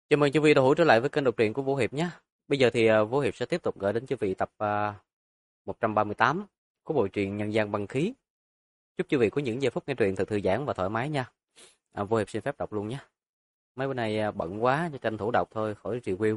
Chào mừng quý vị đã hữu trở lại với kênh đọc truyện của Vũ Hiệp nhé. Bây giờ thì Vũ Hiệp sẽ tiếp tục gửi đến quý vị tập 138 của bộ truyện Nhân gian băng khí. Chúc quý vị có những giây phút nghe truyện thật thư giãn và thoải mái nha. Vũ Hiệp xin phép đọc luôn nhé. Mấy bữa nay bận quá cho tranh thủ đọc thôi, khỏi review.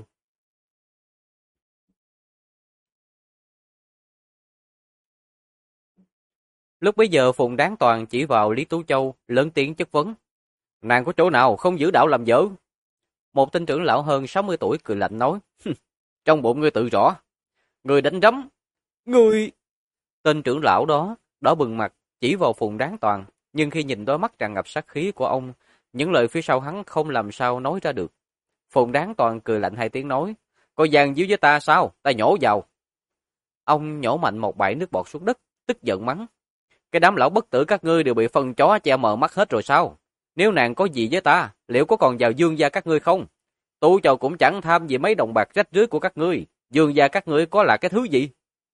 Lúc bấy giờ Phùng Đáng Toàn chỉ vào Lý Tú Châu lớn tiếng chất vấn. Nàng có chỗ nào không giữ đạo làm vợ? Một tên trưởng lão hơn 60 tuổi cười lạnh nói. Trong bụng ngươi tự rõ. Ngươi đánh rắm. Ngươi... Tên trưởng lão đó đỏ bừng mặt chỉ vào Phùng Đáng Toàn, nhưng khi nhìn đôi mắt tràn ngập sát khí của ông, những lời phía sau hắn không làm sao nói ra được. Phùng Đáng Toàn cười lạnh hai tiếng nói, có giang díu với ta sao? Ta nhổ vào. Ông nhổ mạnh một bãi nước bọt xuống đất, tức giận mắng. Cái đám lão bất tử các ngươi đều bị phân chó che mờ mắt hết rồi sao? Nếu nàng có gì với ta, liệu có còn vào dương gia các ngươi không? Tú Châu cũng chẳng tham gì mấy đồng bạc rách rưới của các ngươi. Dương gia các ngươi có là cái thứ gì?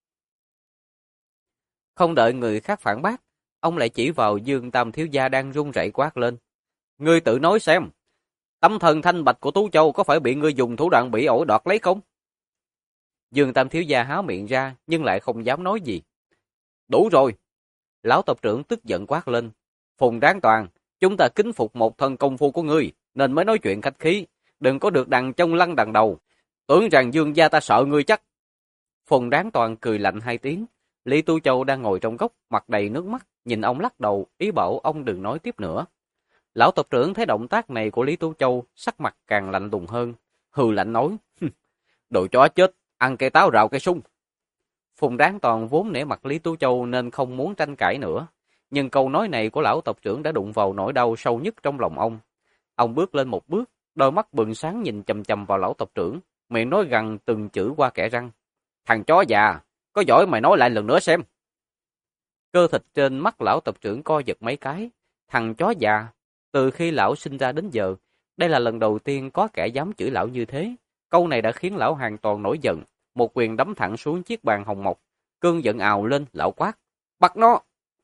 Không đợi người khác phản bác, ông lại chỉ vào Dương Tam thiếu gia đang run rẩy quát lên. Ngươi tự nói xem, tâm thần thanh bạch của Tú Châu có phải bị ngươi dùng thủ đoạn bỉ ổi đoạt lấy không? Dương Tam thiếu gia há miệng ra nhưng lại không dám nói gì. Đủ rồi! Lão tộc trưởng tức giận quát lên. Phùng Đáng Toàn, chúng ta kính phục một thân công phu của ngươi, nên mới nói chuyện khách khí. Đừng có được đằng trong lăn đằng đầu. Tưởng rằng Dương gia ta sợ ngươi chắc. Phùng Đáng Toàn cười lạnh hai tiếng. Lý Tu Châu đang ngồi trong góc, mặt đầy nước mắt, nhìn ông lắc đầu, ý bảo ông đừng nói tiếp nữa. Lão tộc trưởng thấy động tác này của Lý Tu Châu, sắc mặt càng lạnh lùng hơn, hừ lạnh nói, đồ chó chết, ăn cây táo rào cây sung. Phùng Đáng Toàn vốn nể mặt Lý Tu Châu nên không muốn tranh cãi nữa, nhưng câu nói này của lão tộc trưởng đã đụng vào nỗi đau sâu nhất trong lòng ông. Ông bước lên một bước, đôi mắt bừng sáng nhìn chằm chằm vào lão tộc trưởng, miệng nói gằn từng chữ qua kẽ răng. Thằng chó già! Có giỏi mày nói lại lần nữa xem. Cơ thịt trên mắt lão tộc trưởng co giật mấy cái. Thằng chó già. Từ khi lão sinh ra đến giờ, đây là lần đầu tiên có kẻ dám chửi lão như thế. Câu này đã khiến lão hoàn toàn nổi giận. Một quyền đấm thẳng xuống chiếc bàn hồng mộc. Cơn giận ào lên, lão quát. Bắt nó!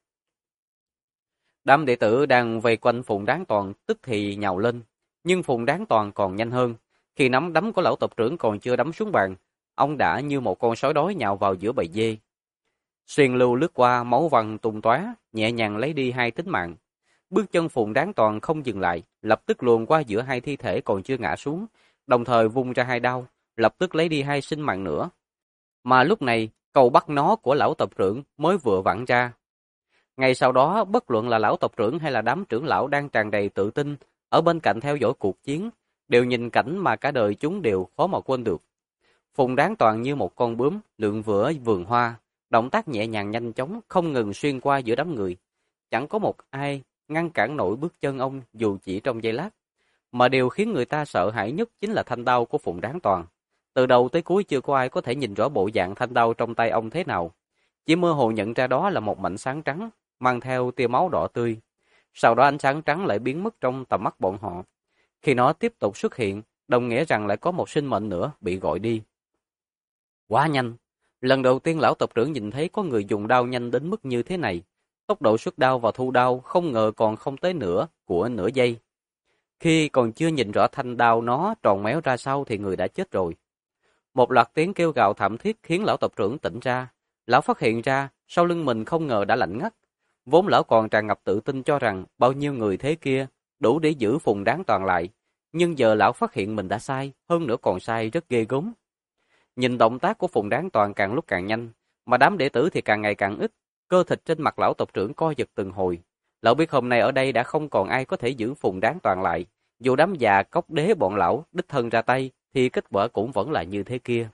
Đám đệ tử đang vây quanh Phùng Đáng Toàn tức thì nhào lên. Nhưng Phùng Đáng Toàn còn nhanh hơn. Khi nắm đấm của lão tộc trưởng còn chưa đấm xuống bàn, ông đã như một con sói đói nhào vào giữa bầy dê. Xuyên lưu lướt qua, máu văng tung tóe, nhẹ nhàng lấy đi hai tính mạng. Bước chân Phùng Đáng Toàn không dừng lại, lập tức luồn qua giữa hai thi thể còn chưa ngã xuống, đồng thời vung ra hai đao, lập tức lấy đi hai sinh mạng nữa. Mà lúc này, câu bắt nó của lão tộc trưởng mới vừa vặn ra. Ngay sau đó, bất luận là lão tộc trưởng hay là đám trưởng lão đang tràn đầy tự tin, ở bên cạnh theo dõi cuộc chiến, đều nhìn cảnh mà cả đời chúng đều khó mà quên được. Phùng Đáng Toàn như một con bướm lượn vữa vườn hoa, động tác nhẹ nhàng nhanh chóng không ngừng xuyên qua giữa đám người. Chẳng có một ai ngăn cản nổi bước chân ông dù chỉ trong giây lát. Mà điều khiến người ta sợ hãi nhất chính là thanh đao của Phùng Đáng Toàn. Từ đầu tới cuối chưa có ai có thể nhìn rõ bộ dạng thanh đao trong tay ông thế nào. Chỉ mơ hồ nhận ra đó là một mảnh sáng trắng, mang theo tia máu đỏ tươi. Sau đó ánh sáng trắng lại biến mất trong tầm mắt bọn họ. Khi nó tiếp tục xuất hiện, đồng nghĩa rằng lại có một sinh mệnh nữa bị gọi đi. Quá nhanh. Lần đầu tiên lão tộc trưởng nhìn thấy có người dùng đao nhanh đến mức như thế này. Tốc độ xuất đao và thu đao không ngờ còn không tới nửa của nửa giây. Khi còn chưa nhìn rõ thanh đao nó tròn méo ra sau thì người đã chết rồi. Một loạt tiếng kêu gào thảm thiết khiến lão tộc trưởng tỉnh ra. Lão phát hiện ra sau lưng mình không ngờ đã lạnh ngắt. Vốn lão còn tràn ngập tự tin cho rằng bao nhiêu người thế kia đủ để giữ Phùng Đáng Toàn lại. Nhưng giờ lão phát hiện mình đã sai, hơn nữa còn sai rất ghê gớm. Nhìn động tác của Phùng Đáng Toàn càng lúc càng nhanh, mà đám đệ tử thì càng ngày càng ít, cơ thịt trên mặt lão tộc trưởng co giật từng hồi. Lão biết hôm nay ở đây đã không còn ai có thể giữ Phùng Đáng Toàn lại, dù đám già cốc đế bọn lão đích thân ra tay thì kết quả cũng vẫn là như thế kia.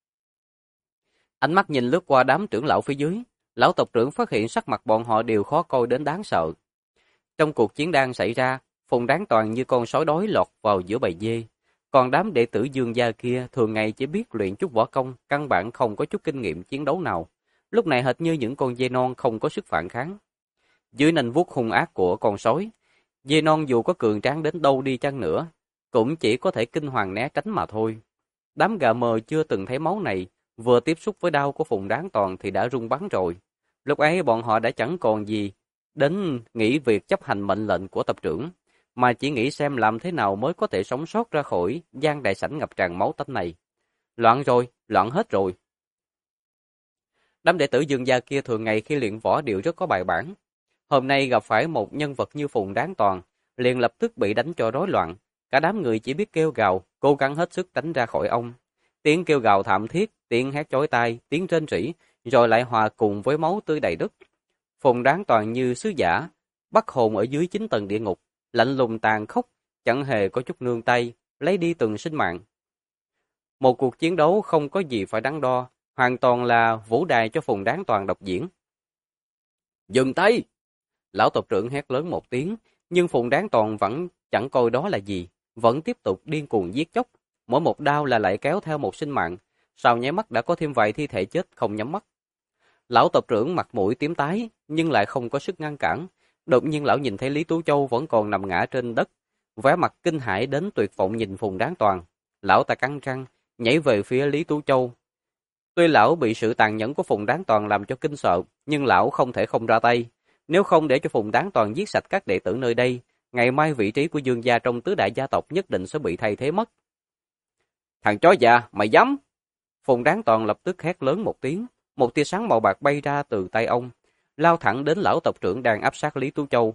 Ánh mắt nhìn lướt qua đám trưởng lão phía dưới, lão tộc trưởng phát hiện sắc mặt bọn họ đều khó coi đến đáng sợ. Trong cuộc chiến đang xảy ra, Phùng Đáng Toàn như con sói đói lọt vào giữa bầy dê. Còn đám đệ tử Dương gia kia thường ngày chỉ biết luyện chút võ công, căn bản không có chút kinh nghiệm chiến đấu nào. Lúc này hệt như những con dê non không có sức phản kháng. Dưới nanh vuốt hung ác của con sói, dê non dù có cường tráng đến đâu đi chăng nữa, cũng chỉ có thể kinh hoàng né tránh mà thôi. Đám gà mờ chưa từng thấy máu này, vừa tiếp xúc với đao của Phùng Đáng Toàn thì đã run bắn rồi. Lúc ấy bọn họ đã chẳng còn gì đến nghĩ việc chấp hành mệnh lệnh của tộc trưởng, mà chỉ nghĩ xem làm thế nào mới có thể sống sót ra khỏi gian đại sảnh ngập tràn máu tanh này. Loạn rồi, loạn hết rồi. Đám đệ tử Dương gia kia thường ngày khi luyện võ đều rất có bài bản. Hôm nay gặp phải một nhân vật như Phùng Đáng Toàn, liền lập tức bị đánh cho rối loạn. Cả đám người chỉ biết kêu gào, cố gắng hết sức tránh ra khỏi ông. Tiếng kêu gào thảm thiết, tiếng hét chói tai, tiếng rên rỉ, rồi lại hòa cùng với máu tươi đầy đất. Phùng Đáng Toàn như sứ giả, bắt hồn ở dưới 9 tầng địa ngục, lạnh lùng tàn khốc, chẳng hề có chút nương tay, lấy đi từng sinh mạng. Một cuộc chiến đấu không có gì phải đắn đo, hoàn toàn là vũ đài cho Phùng Đáng Toàn độc diễn. Dừng tay! Lão tộc trưởng hét lớn một tiếng, nhưng Phùng Đáng Toàn vẫn chẳng coi đó là gì, vẫn tiếp tục điên cuồng giết chóc. Mỗi một đao là lại kéo theo một sinh mạng, sau nháy mắt đã có thêm vài thi thể chết không nhắm mắt. Lão tộc trưởng mặt mũi tím tái, nhưng lại không có sức ngăn cản. Đột nhiên lão nhìn thấy Lý Tú Châu vẫn còn nằm ngã trên đất, vẻ mặt kinh hãi đến tuyệt vọng nhìn Phùng Đáng Toàn. Lão ta cắn răng, nhảy về phía Lý Tú Châu. Tuy lão bị sự tàn nhẫn của Phùng Đáng Toàn làm cho kinh sợ, nhưng lão không thể không ra tay. Nếu không để cho Phùng Đáng Toàn giết sạch các đệ tử nơi đây, ngày mai vị trí của Dương gia trong tứ đại gia tộc nhất định sẽ bị thay thế mất. Thằng chó già, mày dám! Phùng Đáng Toàn lập tức hét lớn một tiếng, một tia sáng màu bạc bay ra từ tay ông, lao thẳng đến lão tộc trưởng đang áp sát Lý Tú Châu.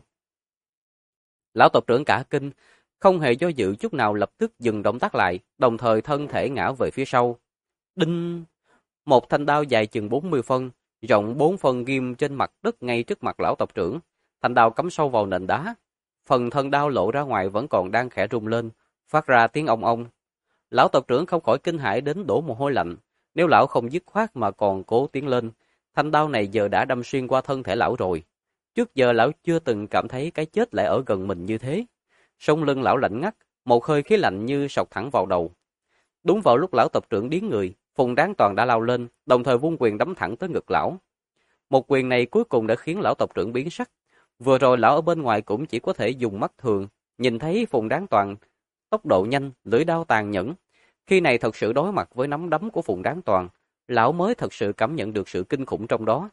Lão tộc trưởng cả kinh, không hề do dự chút nào lập tức dừng động tác lại, đồng thời thân thể ngã về phía sau. Đinh! Một thanh đao dài chừng 40 phân, rộng 4 phân ghim trên mặt đất ngay trước mặt lão tộc trưởng. Thanh đao cắm sâu vào nền đá. Phần thân đao lộ ra ngoài vẫn còn đang khẽ rung lên, phát ra tiếng ong ong. Lão tộc trưởng không khỏi kinh hãi đến đổ mồ hôi lạnh. Nếu lão không dứt khoát mà còn cố tiến lên, thanh đao này giờ đã đâm xuyên qua thân thể lão rồi. Trước giờ lão chưa từng cảm thấy cái chết lại ở gần mình như thế. Sống lưng lão lạnh ngắt, một hơi khí lạnh như sộc thẳng vào đầu. Đúng vào lúc lão tộc trưởng điếng người, Phùng Đáng Toàn đã lao lên, đồng thời vung quyền đấm thẳng tới ngực lão. Một quyền này cuối cùng đã khiến lão tộc trưởng biến sắc. Vừa rồi lão ở bên ngoài cũng chỉ có thể dùng mắt thường, nhìn thấy Phùng Đáng Toàn tốc độ nhanh, lưỡi đao tàn nhẫn. Khi này thật sự đối mặt với nắm đấm của Phùng Đáng Toàn, lão mới thật sự cảm nhận được sự kinh khủng trong đó.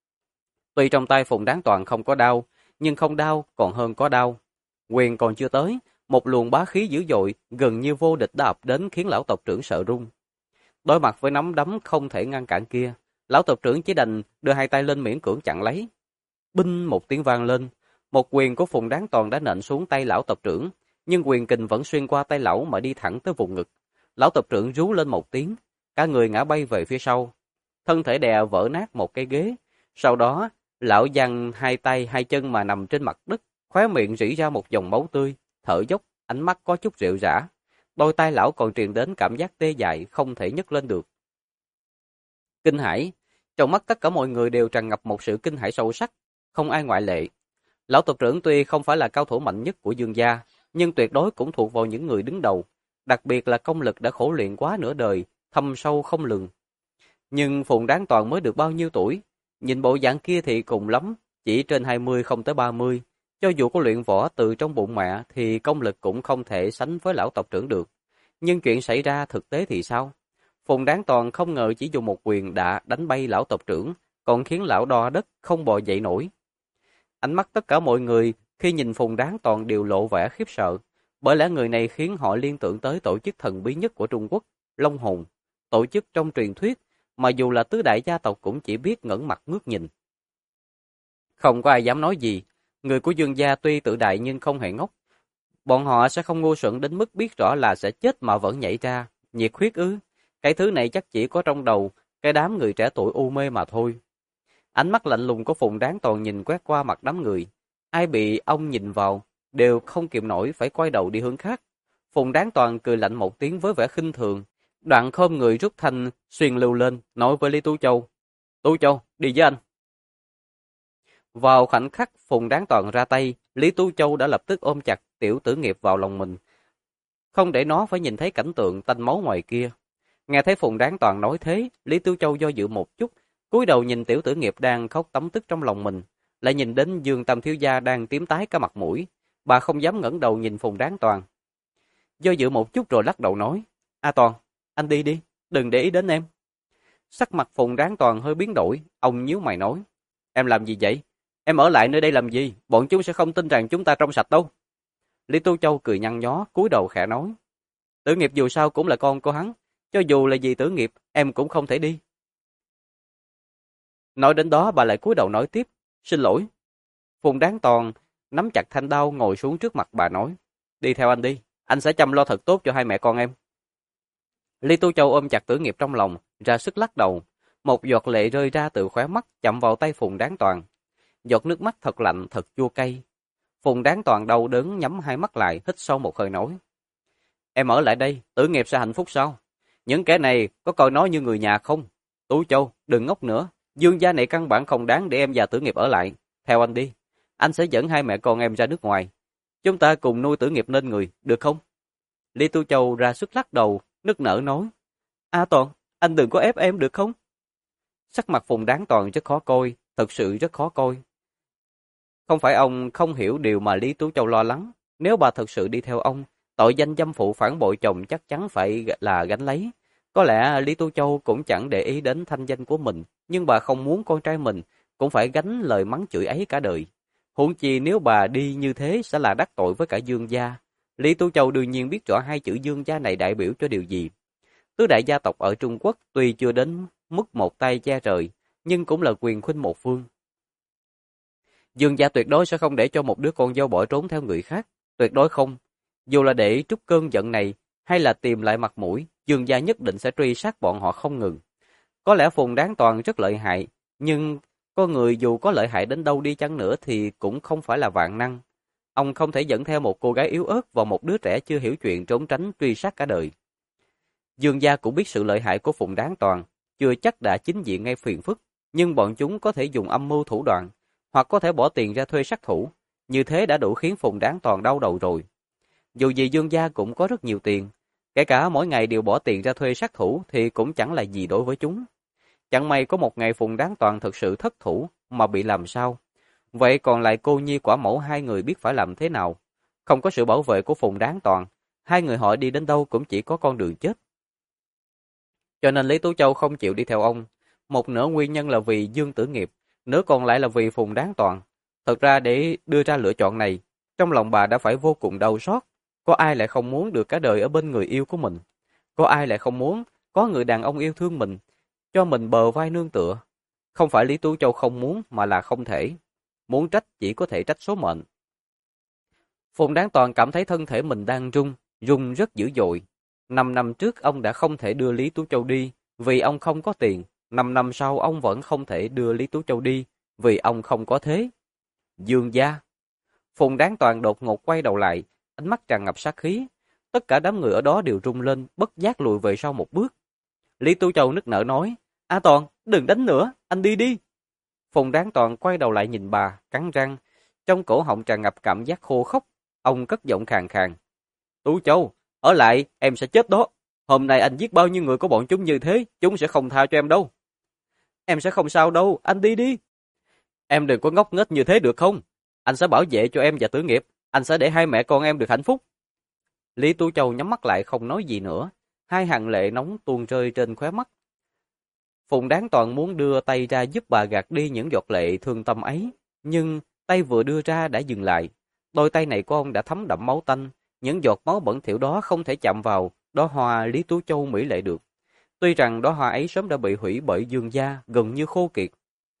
Tuy trong tay Phùng Đáng Toàn không có đao, nhưng không đao còn hơn có đao. Quyền còn chưa tới, một luồng bá khí dữ dội, gần như vô địch đã ập đến khiến lão tộc trưởng sợ run. Đối mặt với nắm đấm không thể ngăn cản kia, lão tộc trưởng chỉ đành đưa hai tay lên miễn cưỡng chặn lấy. Binh một tiếng vang lên, một quyền của Phùng Đáng Toàn đã nện xuống tay lão tộc trưởng, nhưng quyền kình vẫn xuyên qua tay lão mà đi thẳng tới vùng ngực. Lão tộc trưởng rú lên một tiếng, cả người ngã bay về phía sau, thân thể đè vỡ nát một cái ghế. Sau đó, lão giằng hai tay hai chân mà nằm trên mặt đất, khóe miệng rỉ ra một dòng máu tươi, thở dốc, ánh mắt có chút rệu rã. Đôi tay lão còn truyền đến cảm giác tê dại không thể nhấc lên được. Kinh hãi, trong mắt tất cả mọi người đều tràn ngập một sự kinh hãi sâu sắc, không ai ngoại lệ. Lão tộc trưởng tuy không phải là cao thủ mạnh nhất của Dương gia, nhưng tuyệt đối cũng thuộc vào những người đứng đầu, đặc biệt là công lực đã khổ luyện quá nửa đời, thâm sâu không lường. Nhưng Phùng Đáng Toàn mới được bao nhiêu tuổi? Nhìn bộ dạng kia thì cùng lắm, chỉ trên 20 không tới 30. Cho dù có luyện võ từ trong bụng mẹ thì công lực cũng không thể sánh với lão tộc trưởng được. Nhưng chuyện xảy ra thực tế thì sao? Phùng Đáng Toàn không ngờ chỉ dùng một quyền đã đánh bay lão tộc trưởng, còn khiến lão đo đất không bò dậy nổi. Ánh mắt tất cả mọi người khi nhìn Phùng Đáng Toàn đều lộ vẻ khiếp sợ, bởi lẽ người này khiến họ liên tưởng tới tổ chức thần bí nhất của Trung Quốc, Long Hồn, tổ chức trong truyền thuyết mà dù là tứ đại gia tộc cũng chỉ biết ngẩng mặt ngước nhìn. Không có ai dám nói gì, người của Dương gia tuy tự đại nhưng không hề ngốc. Bọn họ sẽ không ngu xuẩn đến mức biết rõ là sẽ chết mà vẫn nhảy ra, nhiệt huyết ư? Cái thứ này chắc chỉ có trong đầu cái đám người trẻ tuổi u mê mà thôi. Ánh mắt lạnh lùng của Phùng Đáng Toàn nhìn quét qua mặt đám người. Ai bị ông nhìn vào, đều không kìm nổi phải quay đầu đi hướng khác. Phùng Đáng Toàn cười lạnh một tiếng với vẻ khinh thường, đoạn khom người rút thanh xuyên lưu lên, nói với Lý Tú Châu. Tú Châu, đi với anh. Vào khoảnh khắc Phùng Đáng Toàn ra tay, Lý Tú Châu đã lập tức ôm chặt Tiểu Tử Nghiệp vào lòng mình, không để nó phải nhìn thấy cảnh tượng tanh máu ngoài kia. Nghe thấy Phùng Đáng Toàn nói thế, Lý Tú Châu do dự một chút, cúi đầu nhìn Tiểu Tử Nghiệp đang khóc tấm tức trong lòng mình, lại nhìn đến Dương Tam thiếu gia đang tím tái cả mặt mũi, bà không dám ngẩng đầu nhìn Phùng Đáng Toàn. Do dự một chút rồi lắc đầu nói, A Toàn, anh đi đi, đừng để ý đến em. Sắc mặt Phùng Đáng Toàn hơi biến đổi, ông nhíu mày nói, em làm gì vậy? Em ở lại nơi đây làm gì? Bọn chúng sẽ không tin rằng chúng ta trong sạch đâu. Lý Tú Châu cười nhăn nhó, cúi đầu khẽ nói. Tử Nghiệp dù sao cũng là con của hắn, cho dù là gì Tử Nghiệp, em cũng không thể đi. Nói đến đó bà lại cúi đầu nói tiếp, xin lỗi. Phùng Đáng Toàn nắm chặt thanh đao ngồi xuống trước mặt bà nói, đi theo anh đi, anh sẽ chăm lo thật tốt cho hai mẹ con em. Lý Tú Châu ôm chặt Tử Nghiệp trong lòng, ra sức lắc đầu, một giọt lệ rơi ra từ khóe mắt chạm vào tay Phùng Đáng Toàn. Giọt nước mắt thật lạnh, thật chua cay. Phùng Đáng Toàn đau đớn nhắm hai mắt lại, hít sâu một hơi nói, em ở lại đây, Tử Nghiệp sẽ hạnh phúc sao? Những kẻ này có coi nó như người nhà không? Tú Châu, đừng ngốc nữa, Dương gia này căn bản không đáng để em và Tử Nghiệp ở lại. Theo anh đi, anh sẽ dẫn hai mẹ con em ra nước ngoài. Chúng ta cùng nuôi Tử Nghiệp nên người, được không? Lý Tú Châu ra sức lắc đầu, nức nở nói, Toàn, anh đừng có ép em được không? Sắc mặt Phùng Đáng Toàn rất khó coi, thật sự rất khó coi. Không phải ông không hiểu điều mà Lý Tú Châu lo lắng, nếu bà thật sự đi theo ông, tội danh dâm phụ phản bội chồng chắc chắn phải là gánh lấy. Có lẽ Lý Tú Châu cũng chẳng để ý đến thanh danh của mình, nhưng bà không muốn con trai mình cũng phải gánh lời mắng chửi ấy cả đời. Huống chi nếu bà đi như thế sẽ là đắc tội với cả Dương gia. Lý Tú Châu đương nhiên biết rõ hai chữ Dương gia này đại biểu cho điều gì. Tứ đại gia tộc ở Trung Quốc tuy chưa đến mức một tay che trời, nhưng cũng là quyền khuynh một phương. Dương gia tuyệt đối sẽ không để cho một đứa con dâu bỏ trốn theo người khác, tuyệt đối không. Dù là để trút cơn giận này, hay là tìm lại mặt mũi, Dương gia nhất định sẽ truy sát bọn họ không ngừng. Có lẽ Phùng Đáng Toàn rất lợi hại, nhưng con người dù có lợi hại đến đâu đi chăng nữa thì cũng không phải là vạn năng. Ông không thể dẫn theo một cô gái yếu ớt và một đứa trẻ chưa hiểu chuyện trốn tránh truy sát cả đời. Dương gia cũng biết sự lợi hại của Phùng Đáng Toàn, chưa chắc đã chính diện ngay phiền phức, nhưng bọn chúng có thể dùng âm mưu thủ đoạn, hoặc có thể bỏ tiền ra thuê sát thủ, như thế đã đủ khiến Phùng Đáng Toàn đau đầu rồi. Dù gì Dương gia cũng có rất nhiều tiền, kể cả mỗi ngày đều bỏ tiền ra thuê sát thủ thì cũng chẳng là gì đối với chúng. Chẳng may có một ngày Phùng Đáng Toàn thực sự thất thủ mà bị làm sao. Vậy còn lại cô nhi quả mẫu hai người biết phải làm thế nào. Không có sự bảo vệ của Phùng Đáng Toàn, hai người họ đi đến đâu cũng chỉ có con đường chết. Cho nên Lý Tú Châu không chịu đi theo ông. Một nửa nguyên nhân là vì Dương Tử Nghiệp, nửa còn lại là vì Phùng Đáng Toàn. Thật ra để đưa ra lựa chọn này, trong lòng bà đã phải vô cùng đau xót. Có ai lại không muốn được cả đời ở bên người yêu của mình? Có ai lại không muốn có người đàn ông yêu thương mình, cho mình bờ vai nương tựa? Không phải Lý Tú Châu không muốn mà là không thể. Muốn trách chỉ có thể trách số mệnh. Phùng Đáng Toàn cảm thấy thân thể mình đang rung rất dữ dội. 5 năm trước ông đã không thể đưa Lý Tú Châu đi vì ông không có tiền. 5 năm sau ông vẫn không thể đưa Lý Tú Châu đi vì ông không có thế. Dương gia. Phùng Đáng Toàn đột ngột quay đầu lại, ánh mắt tràn ngập sát khí. Tất cả đám người ở đó đều rung lên, bất giác lùi về sau một bước. Lý Tú Châu nức nở nói, Toàn, đừng đánh nữa, anh đi đi. Phùng Đáng Toàn quay đầu lại nhìn bà, cắn răng, trong cổ họng tràn ngập cảm giác khô khốc. Ông cất giọng khàn khàn, Tú Châu, ở lại, em sẽ chết đó. Hôm nay anh giết bao nhiêu người của bọn chúng như thế, chúng sẽ không tha cho em đâu. Em sẽ không sao đâu, anh đi đi. Em đừng có ngốc nghếch như thế được không? Anh sẽ bảo vệ cho em và Tử Nghiệp, anh sẽ để hai mẹ con em được hạnh phúc. Lý Tú Châu nhắm mắt lại không nói gì nữa, hai hàng lệ nóng tuôn rơi trên khóe mắt. Phùng Đáng Toàn muốn đưa tay ra giúp bà gạt đi những giọt lệ thương tâm ấy, nhưng tay vừa đưa ra đã dừng lại. Đôi tay này của ông đã thấm đẫm máu tanh, những giọt máu bẩn thỉu đó không thể chạm vào đóa hoa Lý Tú Châu mỹ lệ được. Tuy rằng đóa hoa ấy sớm đã bị hủy bởi Dương gia, gần như khô kiệt.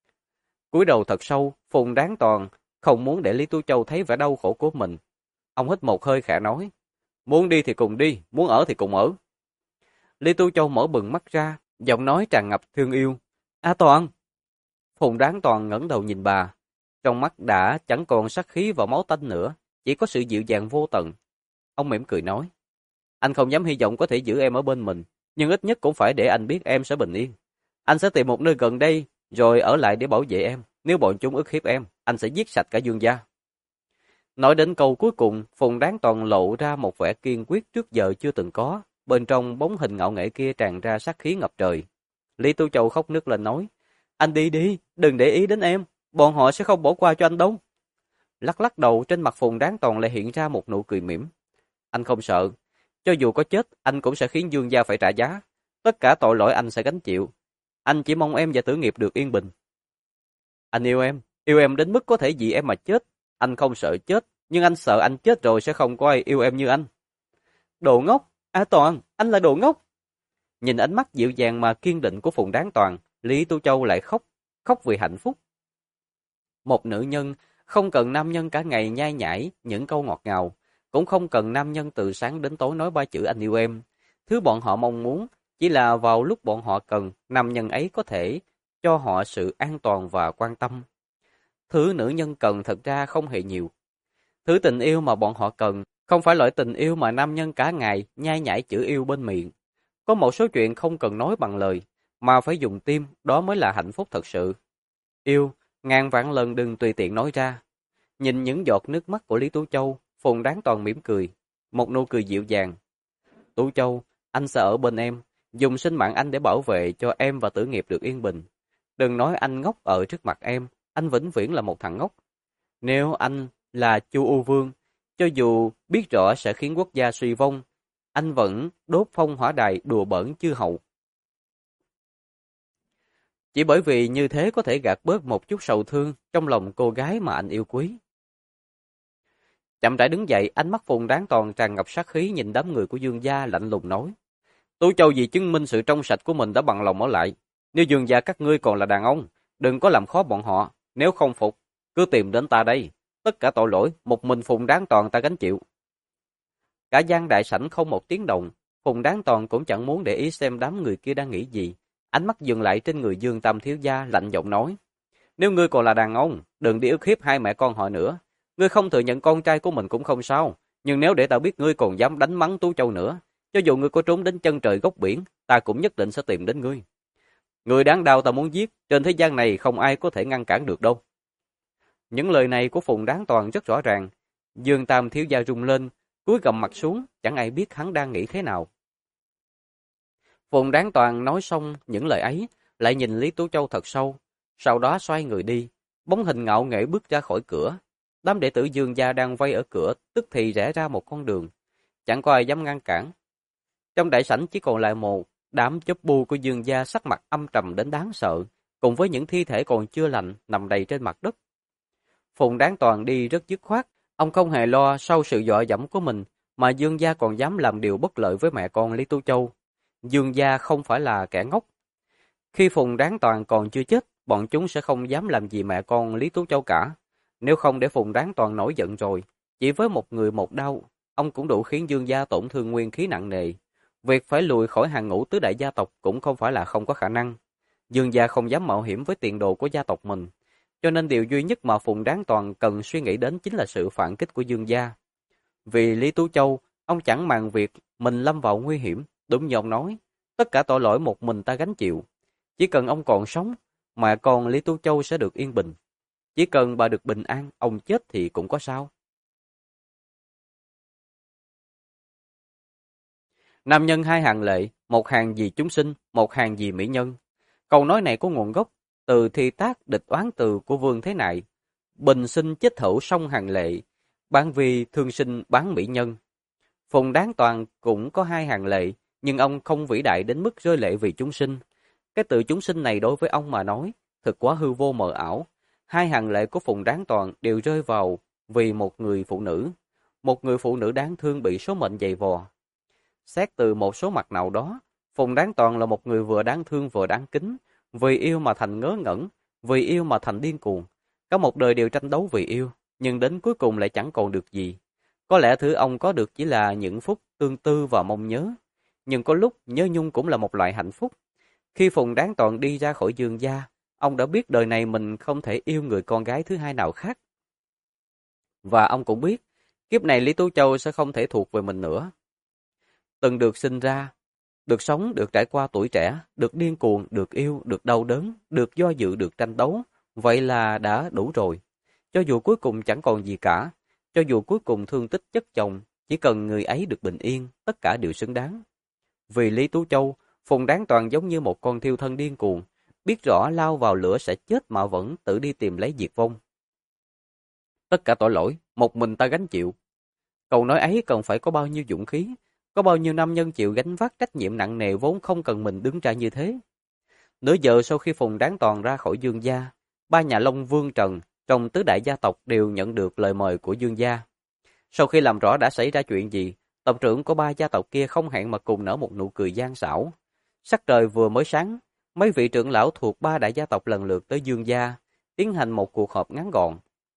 Cúi đầu thật sâu, Phùng Đáng Toàn không muốn để Lý Tú Châu thấy vẻ đau khổ của mình. Ông hít một hơi khẽ nói, muốn đi thì cùng đi, muốn ở thì cùng ở. Lý Tú Châu mở bừng mắt ra, giọng nói tràn ngập thương yêu. Toàn! Phùng Đáng Toàn ngẩng đầu nhìn bà. Trong mắt đã chẳng còn sát khí và máu tanh nữa, chỉ có sự dịu dàng vô tận. Ông mỉm cười nói, anh không dám hy vọng có thể giữ em ở bên mình, nhưng ít nhất cũng phải để anh biết em sẽ bình yên. Anh sẽ tìm một nơi gần đây, rồi ở lại để bảo vệ em. Nếu bọn chúng ức hiếp em, anh sẽ giết sạch cả Dương gia. Nói đến câu cuối cùng, Phùng Đáng Toàn lộ ra một vẻ kiên quyết trước giờ chưa từng có. Bên trong bóng hình ngạo nghễ kia tràn ra sát khí ngập trời. Lý Tú Châu khóc nức lên nói, anh đi đi, đừng để ý đến em, bọn họ sẽ không bỏ qua cho anh đâu. Lắc lắc đầu, trên mặt Phùng Đáng Toàn lại hiện ra một nụ cười mỉm. Anh không sợ, cho dù có chết, anh cũng sẽ khiến Dương gia phải trả giá. Tất cả tội lỗi anh sẽ gánh chịu. Anh chỉ mong em và Tử Nghiệp được yên bình. Anh yêu em đến mức có thể vì em mà chết. Anh không sợ chết, nhưng anh sợ anh chết rồi sẽ không có ai yêu em như anh. Đồ ngốc, Toàn, anh là đồ ngốc. Nhìn ánh mắt dịu dàng mà kiên định của Phùng Đáng Toàn, Lý Tú Châu lại khóc, khóc vì hạnh phúc. Một nữ nhân không cần nam nhân cả ngày nhai nhải những câu ngọt ngào, cũng không cần nam nhân từ sáng đến tối nói ba chữ anh yêu em. Thứ bọn họ mong muốn chỉ là vào lúc bọn họ cần, nam nhân ấy có thể cho họ sự an toàn và quan tâm. Thứ nữ nhân cần thật ra không hề nhiều. Thứ tình yêu mà bọn họ cần không phải loại tình yêu mà nam nhân cả ngày nhai nhải chữ yêu bên miệng. Có một số chuyện không cần nói bằng lời, mà phải dùng tim, đó mới là hạnh phúc thật sự. Yêu, ngàn vạn lần đừng tùy tiện nói ra. Nhìn những giọt nước mắt của Lý Tú Châu, Phùng Đáng Toàn mỉm cười, một nụ cười dịu dàng. Tú Châu, anh sẽ ở bên em, dùng sinh mạng anh để bảo vệ cho em và Tử Nghiệp được yên bình. Đừng nói anh ngốc ở trước mặt em, anh vĩnh viễn là một thằng ngốc. Nếu anh là Chu U Vương, cho dù biết rõ sẽ khiến quốc gia suy vong, anh vẫn đốt phong hỏa đài đùa bỡn chư hầu. Chỉ bởi vì như thế có thể gạt bớt một chút sầu thương trong lòng cô gái mà anh yêu quý. Chậm rãi đứng dậy, ánh mắt Phùng Đáng Toàn tràn ngập sát khí nhìn đám người của Dương gia lạnh lùng nói. Tú Châu vì chứng minh sự trong sạch của mình đã bằng lòng ở lại. Nếu Dương gia các ngươi còn là đàn ông, đừng có làm khó bọn họ. Nếu không phục, cứ tìm đến ta đây. Tất cả tội lỗi, một mình Phùng Đáng Toàn ta gánh chịu. Cả gian đại sảnh không một tiếng động, Phùng Đáng Toàn cũng chẳng muốn để ý xem đám người kia đang nghĩ gì. Ánh mắt dừng lại trên người Dương Tam thiếu gia lạnh giọng nói. Nếu ngươi còn là đàn ông, đừng đi ức hiếp hai mẹ con họ nữa. Ngươi không thừa nhận con trai của mình cũng không sao, nhưng nếu để ta biết ngươi còn dám đánh mắng Tú Châu nữa, cho dù ngươi có trốn đến chân trời góc biển, ta cũng nhất định sẽ tìm đến ngươi. Người đáng đau ta muốn giết, trên thế gian này không ai có thể ngăn cản được đâu. Những lời này của Phùng Đáng Toàn rất rõ ràng. Dương Tam thiếu gia rung lên, cúi gằm mặt xuống, chẳng ai biết hắn đang nghĩ thế nào. Phùng Đáng Toàn nói xong những lời ấy, lại nhìn Lý Tú Châu thật sâu, sau đó xoay người đi, bóng hình ngạo nghễ bước ra khỏi cửa. Đám đệ tử Dương gia đang vây ở cửa, tức thì rẽ ra một con đường, chẳng có ai dám ngăn cản. Trong đại sảnh chỉ còn lại một đám chớp bu của Dương gia sắc mặt âm trầm đến đáng sợ, cùng với những thi thể còn chưa lành nằm đầy trên mặt đất. Phùng Đáng Toàn đi rất dứt khoát, ông không hề lo sau sự dọa dẫm của mình, mà Dương gia còn dám làm điều bất lợi với mẹ con Lý Tú Châu. Dương gia không phải là kẻ ngốc. Khi Phùng Đáng Toàn còn chưa chết, bọn chúng sẽ không dám làm gì mẹ con Lý Tú Châu cả. Nếu không để Phùng Đáng Toàn nổi giận rồi, chỉ với một người một đau, ông cũng đủ khiến Dương gia tổn thương nguyên khí nặng nề. Việc phải lùi khỏi hàng ngũ tứ đại gia tộc cũng không phải là không có khả năng. Dương gia không dám mạo hiểm với tiền đồ của gia tộc mình, cho nên điều duy nhất mà Phùng Đáng Toàn cần suy nghĩ đến chính là sự phản kích của Dương gia. Vì Lý Tú Châu, ông chẳng màng việc mình lâm vào nguy hiểm, đúng như ông nói, tất cả tội lỗi một mình ta gánh chịu. Chỉ cần ông còn sống, mẹ con Lý Tú Châu sẽ được yên bình. Chỉ cần bà được bình an, ông chết thì cũng có sao. Nam nhân hai hàng lệ, một hàng vì chúng sinh, một hàng vì mỹ nhân. Câu nói này có nguồn gốc từ thi tác địch oán từ của Vương Thế Nại. Bình sinh chết hữu song hàng lệ, bán vì thương sinh bán mỹ nhân. Phùng Đáng Toàn cũng có hai hàng lệ, nhưng ông không vĩ đại đến mức rơi lệ vì chúng sinh. Cái từ chúng sinh này đối với ông mà nói, thực quá hư vô mờ ảo. Hai hàng lệ của Phùng Đáng Toàn đều rơi vào vì một người phụ nữ. Một người phụ nữ đáng thương bị số mệnh dày vò. Xét từ một số mặt nào đó, Phùng Đáng Toàn là một người vừa đáng thương vừa đáng kính, vì yêu mà thành ngớ ngẩn, vì yêu mà thành điên cuồng. Cả một đời đều tranh đấu vì yêu, nhưng đến cuối cùng lại chẳng còn được gì. Có lẽ thứ ông có được chỉ là những phút tương tư và mong nhớ, nhưng có lúc nhớ nhung cũng là một loại hạnh phúc. Khi Phùng Đáng Toàn đi ra khỏi Dương gia, ông đã biết đời này mình không thể yêu người con gái thứ hai nào khác. Và ông cũng biết, kiếp này Lý Tú Châu sẽ không thể thuộc về mình nữa. Từng được sinh ra, được sống, được trải qua tuổi trẻ, được điên cuồng, được yêu, được đau đớn, được do dự, được tranh đấu, vậy là đã đủ rồi. Cho dù cuối cùng chẳng còn gì cả, cho dù cuối cùng thương tích chất chồng, chỉ cần người ấy được bình yên, tất cả đều xứng đáng. Vì Lý Tú Châu, Phùng Đáng Toàn giống như một con thiêu thân điên cuồng, biết rõ lao vào lửa sẽ chết mà vẫn tự đi tìm lấy diệt vong. Tất cả tội lỗi, một mình ta gánh chịu. Câu nói ấy cần phải có bao nhiêu dũng khí, có bao nhiêu nam nhân chịu gánh vác trách nhiệm nặng nề vốn không cần mình đứng ra như thế. Nửa giờ sau khi Phùng Đáng Toàn ra khỏi Dương gia, ba nhà Long Vương Trần trong tứ đại gia tộc đều nhận được lời mời của Dương gia. Sau khi làm rõ đã xảy ra chuyện gì, tộc trưởng của ba gia tộc kia không hẹn mà cùng nở một nụ cười gian xảo. Sắc trời vừa mới sáng, mấy vị trưởng lão thuộc ba đại gia tộc lần lượt tới Dương gia, tiến hành một cuộc họp ngắn gọn.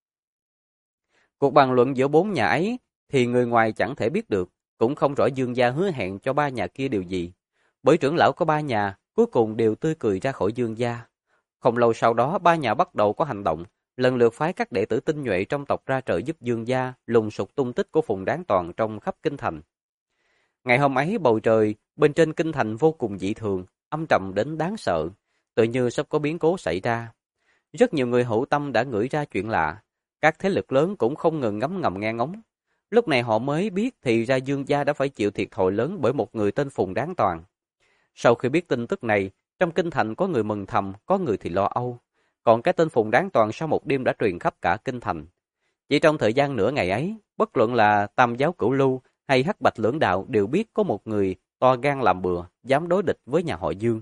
Cuộc bàn luận giữa bốn nhà ấy thì người ngoài chẳng thể biết được, cũng không rõ Dương gia hứa hẹn cho ba nhà kia điều gì. Bởi trưởng lão của ba nhà cuối cùng đều tươi cười ra khỏi Dương gia. Không lâu sau đó ba nhà bắt đầu có hành động, lần lượt phái các đệ tử tinh nhuệ trong tộc ra trợ giúp Dương gia lùng sục tung tích của Phùng Đáng Toàn trong khắp kinh thành. Ngày hôm ấy bầu trời bên trên kinh thành vô cùng dị thường, âm trầm đến đáng sợ, tự như sắp có biến cố xảy ra. Rất nhiều người hữu tâm đã ngửi ra chuyện lạ, các thế lực lớn cũng không ngừng ngấm ngầm nghe ngóng. Lúc này họ mới biết thì ra Dương gia đã phải chịu thiệt thòi lớn bởi một người tên Phùng Đáng Toàn. Sau khi biết tin tức này, trong kinh thành có người mừng thầm, có người thì lo âu. Còn cái tên Phùng Đáng Toàn sau một đêm đã truyền khắp cả kinh thành. Chỉ trong thời gian nửa ngày ấy, bất luận là Tam giáo Cửu Lưu hay Hắc Bạch Lưỡng Đạo đều biết có một người to gan làm bừa, dám đối địch với nhà họ Dương.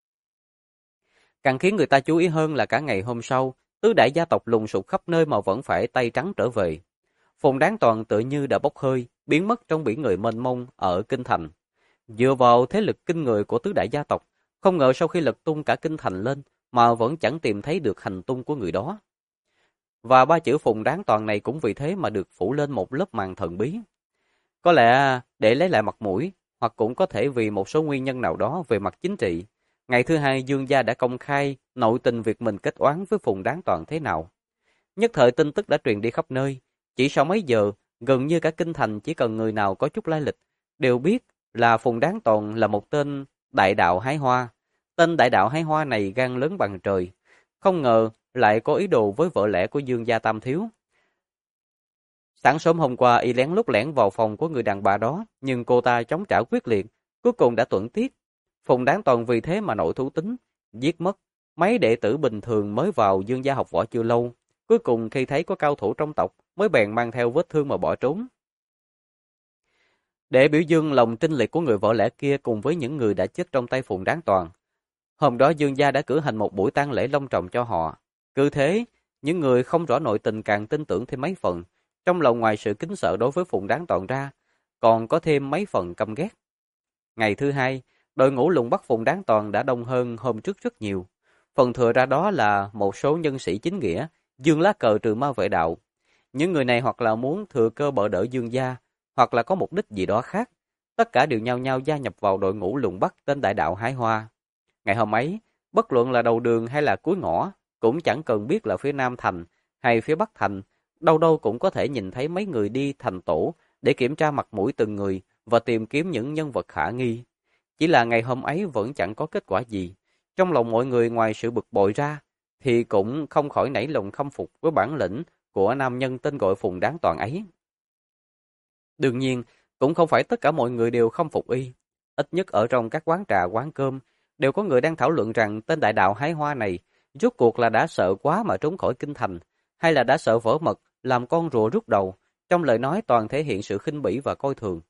Càng khiến người ta chú ý hơn là cả ngày hôm sau, tứ đại gia tộc lùng sục khắp nơi mà vẫn phải tay trắng trở về. Phùng Đáng Toàn tự như đã bốc hơi, biến mất trong biển người mênh mông ở kinh thành. Dựa vào thế lực kinh người của tứ đại gia tộc, không ngờ sau khi lật tung cả kinh thành lên mà vẫn chẳng tìm thấy được hành tung của người đó. Và ba chữ Phùng Đáng Toàn này cũng vì thế mà được phủ lên một lớp màn thần bí. Có lẽ để lấy lại mặt mũi, hoặc cũng có thể vì một số nguyên nhân nào đó về mặt chính trị. Ngày thứ hai Dương gia đã công khai nội tình việc mình kết oán với Phùng Đáng Toàn thế nào. Nhất thời tin tức đã truyền đi khắp nơi, chỉ sau mấy giờ, gần như cả kinh thành chỉ cần người nào có chút lai lịch, đều biết là Phùng Đáng Toàn là một tên đại đạo hái hoa. Tên đại đạo hái hoa này gan lớn bằng trời, không ngờ lại có ý đồ với vợ lẽ của Dương gia Tam Thiếu. Sáng sớm hôm qua y lén lút lẻn vào phòng của người đàn bà đó, nhưng cô ta chống trả quyết liệt, cuối cùng đã tuẫn tiết. Phùng Đáng Toàn vì thế mà nổi thú tính, giết mất mấy đệ tử bình thường mới vào Dương gia học võ chưa lâu. Cuối cùng khi thấy có cao thủ trong tộc, mới bèn mang theo vết thương mà bỏ trốn. Để biểu dương lòng trinh liệt của người vợ lẽ kia cùng với những người đã chết trong tay Phùng Đáng Toàn. Hôm đó Dương gia đã cử hành một buổi tang lễ long trọng cho họ. Cứ thế, những người không rõ nội tình càng tin tưởng thêm mấy phần. Trong lòng ngoài sự kính sợ đối với Phùng Đáng Toàn ra, còn có thêm mấy phần căm ghét. Ngày thứ hai, đội ngũ lùng bắt Phùng Đáng Toàn đã đông hơn hôm trước rất nhiều. Phần thừa ra đó là một số nhân sĩ chính nghĩa, dương lá cờ trừ ma vệ đạo. Những người này hoặc là muốn thừa cơ bợ đỡ Dương gia, hoặc là có mục đích gì đó khác. Tất cả đều nhao nhao gia nhập vào đội ngũ lùng bắt tên đại đạo hái hoa. Ngày hôm ấy, bất luận là đầu đường hay là cuối ngõ, cũng chẳng cần biết là phía Nam thành hay phía Bắc thành, đâu đâu cũng có thể nhìn thấy mấy người đi thành tổ để kiểm tra mặt mũi từng người và tìm kiếm những nhân vật khả nghi. Chỉ là ngày hôm ấy vẫn chẳng có kết quả gì. Trong lòng mọi người ngoài sự bực bội ra, thì cũng không khỏi nảy lòng khâm phục với bản lĩnh của nam nhân tên gọi Phùng Đáng Toàn ấy. Đương nhiên, cũng không phải tất cả mọi người đều khâm phục y. Ít nhất ở trong các quán trà, quán cơm, đều có người đang thảo luận rằng tên đại đạo hái hoa này rốt cuộc là đã sợ quá mà trốn khỏi kinh thành, hay là đã sợ vỡ mật, làm con rùa rút đầu, trong lời nói toàn thể hiện sự khinh bỉ và coi thường.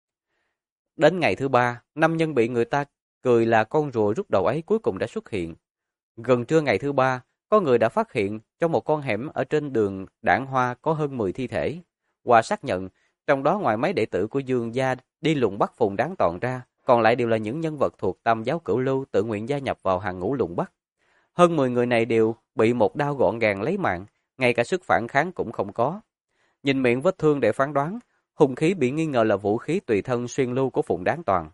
Đến ngày thứ ba, nam nhân bị người ta cười là con rùa rút đầu ấy cuối cùng đã xuất hiện. Gần trưa ngày thứ ba, có người đã phát hiện trong một con hẻm ở trên đường Đảng Hoa có hơn 10 thi thể. Qua xác nhận, trong đó ngoài mấy đệ tử của Dương gia đi lùng bắt Phùng Đáng Toàn ra, còn lại đều là những nhân vật thuộc Tam giáo Cửu Lưu tự nguyện gia nhập vào hàng ngũ lùng bắt. Hơn 10 người này đều bị một đao gọn gàng lấy mạng, ngay cả sức phản kháng cũng không có. Nhìn miệng vết thương để phán đoán, hung khí bị nghi ngờ là vũ khí tùy thân xuyên lưu của Phùng Đáng Toàn.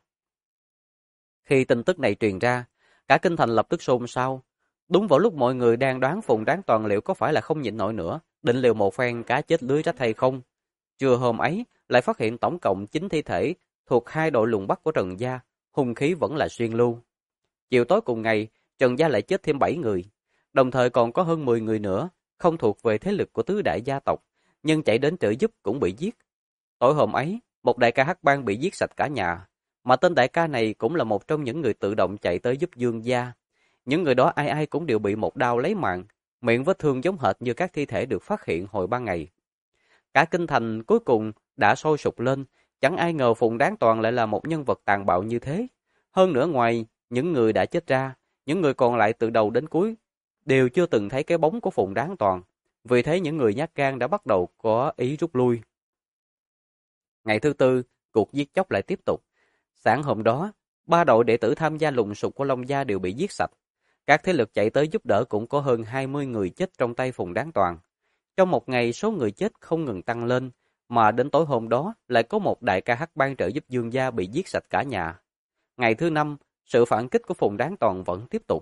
Khi tin tức này truyền ra, cả kinh thành lập tức xôn xao. Đúng vào lúc mọi người đang đoán Phùng Đáng Toàn liệu có phải là không nhịn nổi nữa, định liều một phen cá chết lưới rách hay không. Trưa hôm ấy, lại phát hiện tổng cộng 9 thi thể thuộc hai đội lùng bắt của Trần gia, hung khí vẫn là xuyên lưu. Chiều tối cùng ngày, Trần gia lại chết thêm 7 người, đồng thời còn có hơn 10 người nữa, không thuộc về thế lực của tứ đại gia tộc, nhưng chạy đến trợ giúp cũng bị giết. Tối hôm ấy, một đại ca hắc bang bị giết sạch cả nhà, mà tên đại ca này cũng là một trong những người tự động chạy tới giúp Dương gia. Những người đó ai ai cũng đều bị một đao lấy mạng, miệng vết thương giống hệt như các thi thể được phát hiện hồi ban ngày. Cả kinh thành cuối cùng đã sôi sục lên, chẳng ai ngờ Phùng Đáng Toàn lại là một nhân vật tàn bạo như thế. Hơn nữa ngoài những người đã chết ra, những người còn lại từ đầu đến cuối đều chưa từng thấy cái bóng của Phùng Đáng Toàn. Vì thế những người nhát gan đã bắt đầu có ý rút lui. Ngày thứ tư, cuộc giết chóc lại tiếp tục. Sáng hôm đó, 3 đội đệ tử tham gia lùng sục của Long Gia đều bị giết sạch. Các thế lực chạy tới giúp đỡ cũng có hơn 20 người chết trong tay Phùng Đáng Toàn. Trong một ngày, số người chết không ngừng tăng lên, mà đến tối hôm đó lại có một đại ca hát ban trợ giúp Dương Gia bị giết sạch cả nhà. Ngày thứ năm, sự phản kích của Phùng Đáng Toàn vẫn tiếp tục.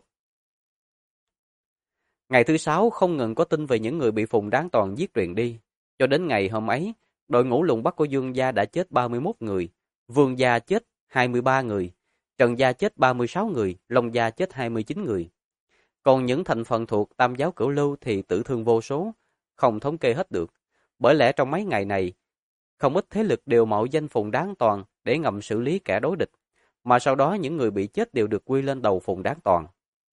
Ngày thứ sáu, không ngừng có tin về những người bị Phùng Đáng Toàn giết truyền đi. Cho đến ngày hôm ấy, đội ngũ lùng bắt của Dương Gia đã chết 31 người, Vương Gia chết 23 người, Trần Gia chết 36 người, Long Gia chết 29 người. Còn những thành phần thuộc Tam giáo Cửu Lưu thì tử thương vô số, không thống kê hết được. Bởi lẽ trong mấy ngày này, không ít thế lực đều mạo danh Phùng Đáng Toàn để ngầm xử lý kẻ đối địch, mà sau đó những người bị chết đều được quy lên đầu Phùng Đáng Toàn.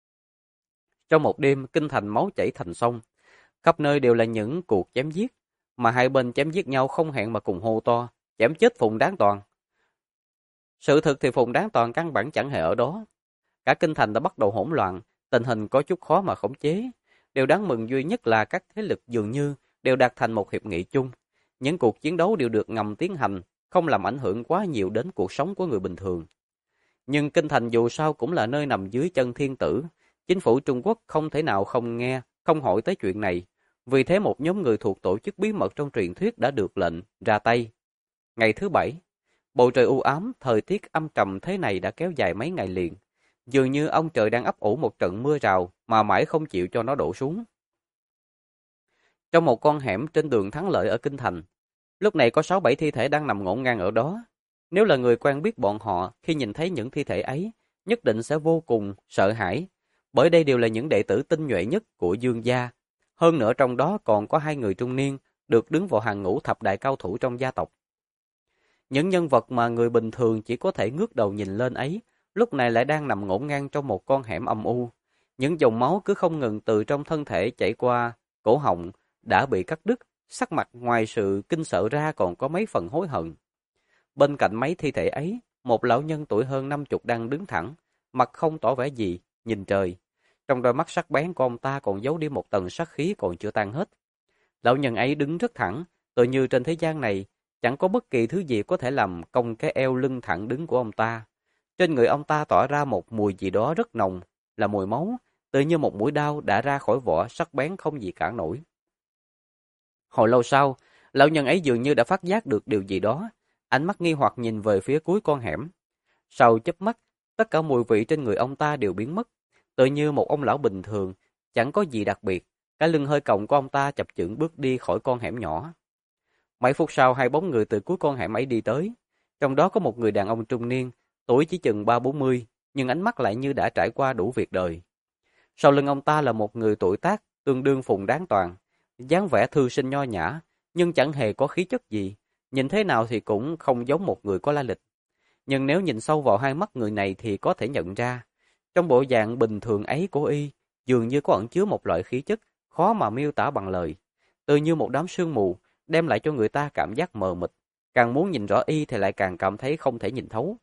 Trong một đêm, kinh thành máu chảy thành sông, khắp nơi đều là những cuộc chém giết, mà hai bên chém giết nhau không hẹn mà cùng hô to, chém chết Phùng Đáng Toàn. Sự thực thì Phùng Đáng Toàn căn bản chẳng hề ở đó. Cả kinh thành đã bắt đầu hỗn loạn, tình hình có chút khó mà khống chế. Điều đáng mừng duy nhất là các thế lực dường như đều đạt thành một hiệp nghị chung. Những cuộc chiến đấu đều được ngầm tiến hành, không làm ảnh hưởng quá nhiều đến cuộc sống của người bình thường. Nhưng kinh thành dù sao cũng là nơi nằm dưới chân thiên tử. Chính phủ Trung Quốc không thể nào không nghe, không hỏi tới chuyện này. Vì thế một nhóm người thuộc tổ chức bí mật trong truyền thuyết đã được lệnh ra tay. Ngày thứ bảy, bầu trời u ám, thời tiết âm trầm thế này đã kéo dài mấy ngày liền. Dường như ông trời đang ấp ủ một trận mưa rào mà mãi không chịu cho nó đổ xuống. Trong một con hẻm trên đường Thắng Lợi ở Kinh Thành, lúc này có 6-7 thi thể đang nằm ngổn ngang ở đó. Nếu là người quen biết bọn họ, khi nhìn thấy những thi thể ấy, nhất định sẽ vô cùng sợ hãi, bởi đây đều là những đệ tử tinh nhuệ nhất của Dương gia. Hơn nữa trong đó còn có 2 người trung niên, được đứng vào hàng ngũ thập đại cao thủ trong gia tộc. Những nhân vật mà người bình thường chỉ có thể ngước đầu nhìn lên ấy, lúc này lại đang nằm ngổn ngang trong một con hẻm âm u. Những dòng máu cứ không ngừng từ trong thân thể chảy qua cổ họng đã bị cắt đứt, sắc mặt ngoài sự kinh sợ ra còn có mấy phần hối hận. Bên cạnh mấy thi thể ấy, một lão nhân tuổi hơn 50 đang đứng thẳng, mặt không tỏ vẻ gì, nhìn trời. Trong đôi mắt sắc bén của ông ta còn giấu đi một tầng sát khí còn chưa tan hết. Lão nhân ấy đứng rất thẳng, tự như trên thế gian này chẳng có bất kỳ thứ gì có thể làm cong cái eo lưng thẳng đứng của ông ta. Trên người ông ta tỏa ra một mùi gì đó rất nồng, là mùi máu, tự như một mũi đao đã ra khỏi vỏ, sắc bén không gì cản nổi. Hồi lâu sau, lão nhân ấy dường như đã phát giác được điều gì đó, ánh mắt nghi hoặc nhìn về phía cuối con hẻm. Sau chớp mắt, tất cả mùi vị trên người ông ta đều biến mất, tự như một ông lão bình thường, chẳng có gì đặc biệt. Cái lưng hơi còng của ông ta chập chững bước đi khỏi con hẻm nhỏ. Mấy phút sau, 2 bóng người từ cuối con hẻm ấy đi tới. Trong đó có một người đàn ông trung niên, tuổi chỉ chừng 30-40, nhưng ánh mắt lại như đã trải qua đủ việc đời. Sau lưng ông ta là một người tuổi tác, tương đương Phùng Đáng Toàn, dáng vẻ thư sinh nho nhã, nhưng chẳng hề có khí chất gì, nhìn thế nào thì cũng không giống một người có lai lịch. Nhưng nếu nhìn sâu vào hai mắt người này thì có thể nhận ra, trong bộ dạng bình thường ấy của y, dường như có ẩn chứa một loại khí chất khó mà miêu tả bằng lời, tự như một đám sương mù, đem lại cho người ta cảm giác mờ mịt, càng muốn nhìn rõ y thì lại càng cảm thấy không thể nhìn thấu.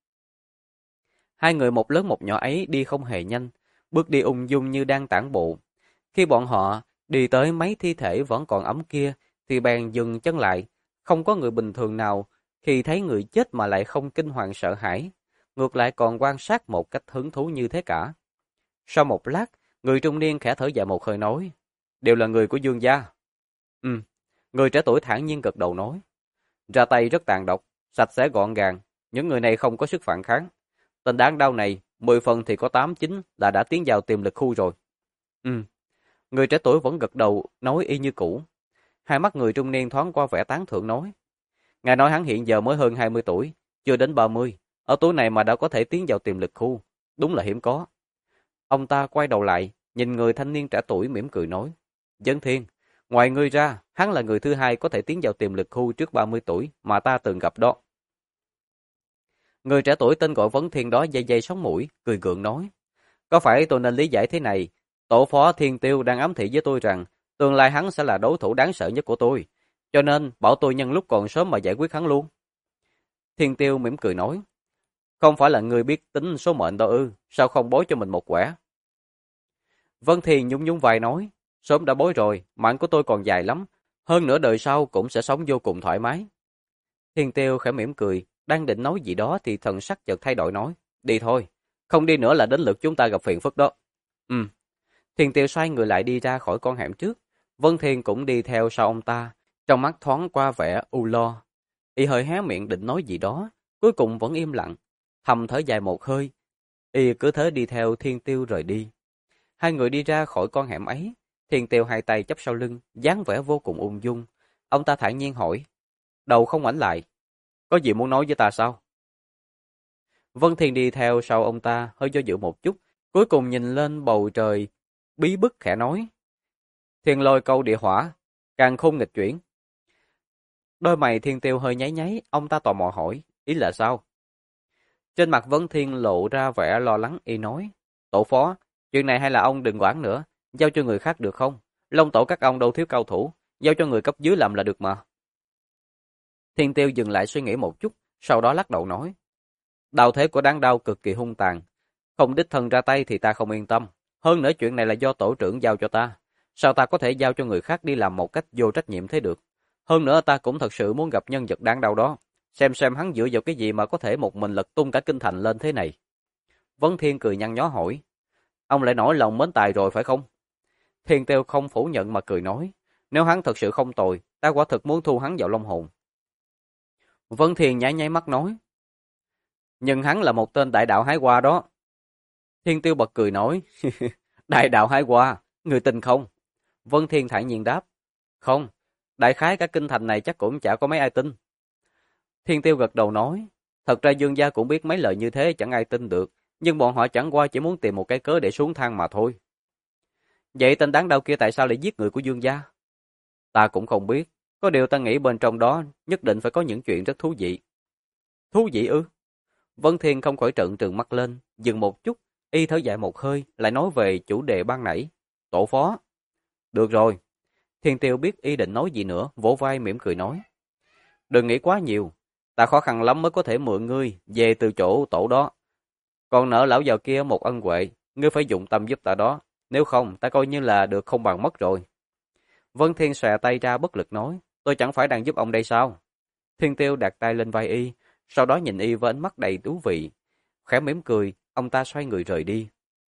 Hai người một lớn một nhỏ ấy đi không hề nhanh, bước đi ung dung như đang tản bộ. Khi bọn họ đi tới mấy thi thể vẫn còn ấm kia, thì bèn dừng chân lại. Không có người bình thường nào khi thấy người chết mà lại không kinh hoàng sợ hãi, ngược lại còn quan sát một cách hứng thú như thế cả. Sau một lát, người trung niên khẽ thở dài một hơi nói, đều là người của Dương gia. Ừ, người trẻ tuổi thản nhiên gật đầu nói, ra tay rất tàn độc, sạch sẽ gọn gàng, những người này không có sức phản kháng. Tên đáng đau này, 10 phần thì có 8-9 là đã tiến vào tiềm lực khu rồi. Ừ, người trẻ tuổi vẫn gật đầu, nói y như cũ. Hai mắt người trung niên thoáng qua vẻ tán thưởng nói, ngài nói hắn hiện giờ mới hơn 20 tuổi, chưa đến 30, ở tuổi này mà đã có thể tiến vào tiềm lực khu, đúng là hiếm có. Ông ta quay đầu lại, nhìn người thanh niên trẻ tuổi mỉm cười nói, Dân Thiên, ngoài ngươi ra, hắn là người thứ hai có thể tiến vào tiềm lực khu trước 30 tuổi mà ta từng gặp đó. Người trẻ tuổi tên gọi Vấn Thiên đó dây dây sống mũi, cười gượng nói, có phải tôi nên lý giải thế này, tổ phó Thiên Tiêu đang ám thị với tôi rằng tương lai hắn sẽ là đối thủ đáng sợ nhất của tôi, cho nên bảo tôi nhân lúc còn sớm mà giải quyết hắn luôn. Thiên Tiêu mỉm cười nói, không phải là người biết tính số mệnh đâu ư, sao không bối cho mình một quẻ? Vân Thiên nhún nhún vai nói, sớm đã bối rồi, mạng của tôi còn dài lắm, hơn nữa đời sau cũng sẽ sống vô cùng thoải mái. Thiên Tiêu khẽ mỉm cười, đang định nói gì đó thì thần sắc chợt thay đổi nói, đi thôi, không đi nữa là đến lượt chúng ta gặp phiền phức đó. Ừ. Thiên Tiêu xoay người lại đi ra khỏi con hẻm trước, Vân Thiên cũng đi theo sau ông ta, trong mắt thoáng qua vẻ u lo. Y hơi hé miệng định nói gì đó, cuối cùng vẫn im lặng, thầm thở dài một hơi. Y cứ thế đi theo Thiên Tiêu rời đi. Hai người đi ra khỏi con hẻm ấy, Thiên Tiêu hai tay chắp sau lưng, dáng vẻ vô cùng ung dung. Ông ta thản nhiên hỏi, đầu không ngoảnh lại, có gì muốn nói với ta sao? Vân Thiên đi theo sau ông ta, hơi do dự một chút, cuối cùng nhìn lên bầu trời, bí bức khẽ nói, thiên lôi câu địa hỏa, càng khôn nghịch chuyển. Đôi mày Thiên Tiêu hơi nháy nháy, ông ta tò mò hỏi, ý là sao? Trên mặt Vân Thiên lộ ra vẻ lo lắng, y nói, tổ phó, chuyện này hay là ông đừng quản nữa, giao cho người khác được không? Long tổ các ông đâu thiếu cao thủ, giao cho người cấp dưới làm là được mà. Thiên Tiêu dừng lại suy nghĩ một chút, sau đó lắc đầu nói, đao thế của Đáng Đao cực kỳ hung tàn, không đích thân ra tay thì ta không yên tâm. Hơn nữa chuyện này là do tổ trưởng giao cho ta, sao ta có thể giao cho người khác đi làm một cách vô trách nhiệm thế được? Hơn nữa ta cũng thật sự muốn gặp nhân vật đáng đau đó, xem hắn dựa vào cái gì mà có thể một mình lật tung cả kinh thành lên thế này. Vấn Thiên cười nhăn nhó hỏi, ông lại nổi lòng mến tài rồi phải không? Thiên Tiêu không phủ nhận mà cười nói, nếu hắn thật sự không tồi, ta quả thực muốn thu hắn vào long hồn. Vấn Thiên nháy nháy mắt nói, nhưng hắn là một tên đại đạo hái hoa đó. Thiên Tiêu bật cười nói, đại đạo hái hoa, người tin không? Vân Thiên thản nhiên đáp, không, đại khái cả kinh thành này chắc cũng chả có mấy ai tin. Thiên Tiêu gật đầu nói, thật ra Dương gia cũng biết mấy lời như thế chẳng ai tin được, nhưng bọn họ chẳng qua chỉ muốn tìm một cái cớ để xuống thang mà thôi. Vậy tên đáng đau kia tại sao lại giết người của Dương gia? Ta cũng không biết, có điều ta nghĩ bên trong đó nhất định phải có những chuyện rất thú vị. Thú vị ư? Vân Thiên không khỏi trợn trừng mắt lên, dừng một chút, y thở dài một hơi, lại nói về chủ đề ban nãy. Tổ phó. Được rồi. Thiên Tiêu biết y định nói gì nữa, vỗ vai mỉm cười nói. Đừng nghĩ quá nhiều, ta khó khăn lắm mới có thể mượn ngươi về từ chỗ tổ đó. Còn nợ lão già kia một ân huệ, ngươi phải dụng tâm giúp ta đó, nếu không ta coi như là được không bằng mất rồi. Vân Thiên xòe tay ra bất lực nói, tôi chẳng phải đang giúp ông đây sao? Thiên Tiêu đặt tay lên vai y, sau đó nhìn y với ánh mắt đầy thú vị. Khẽ mỉm cười, ông ta xoay người rời đi.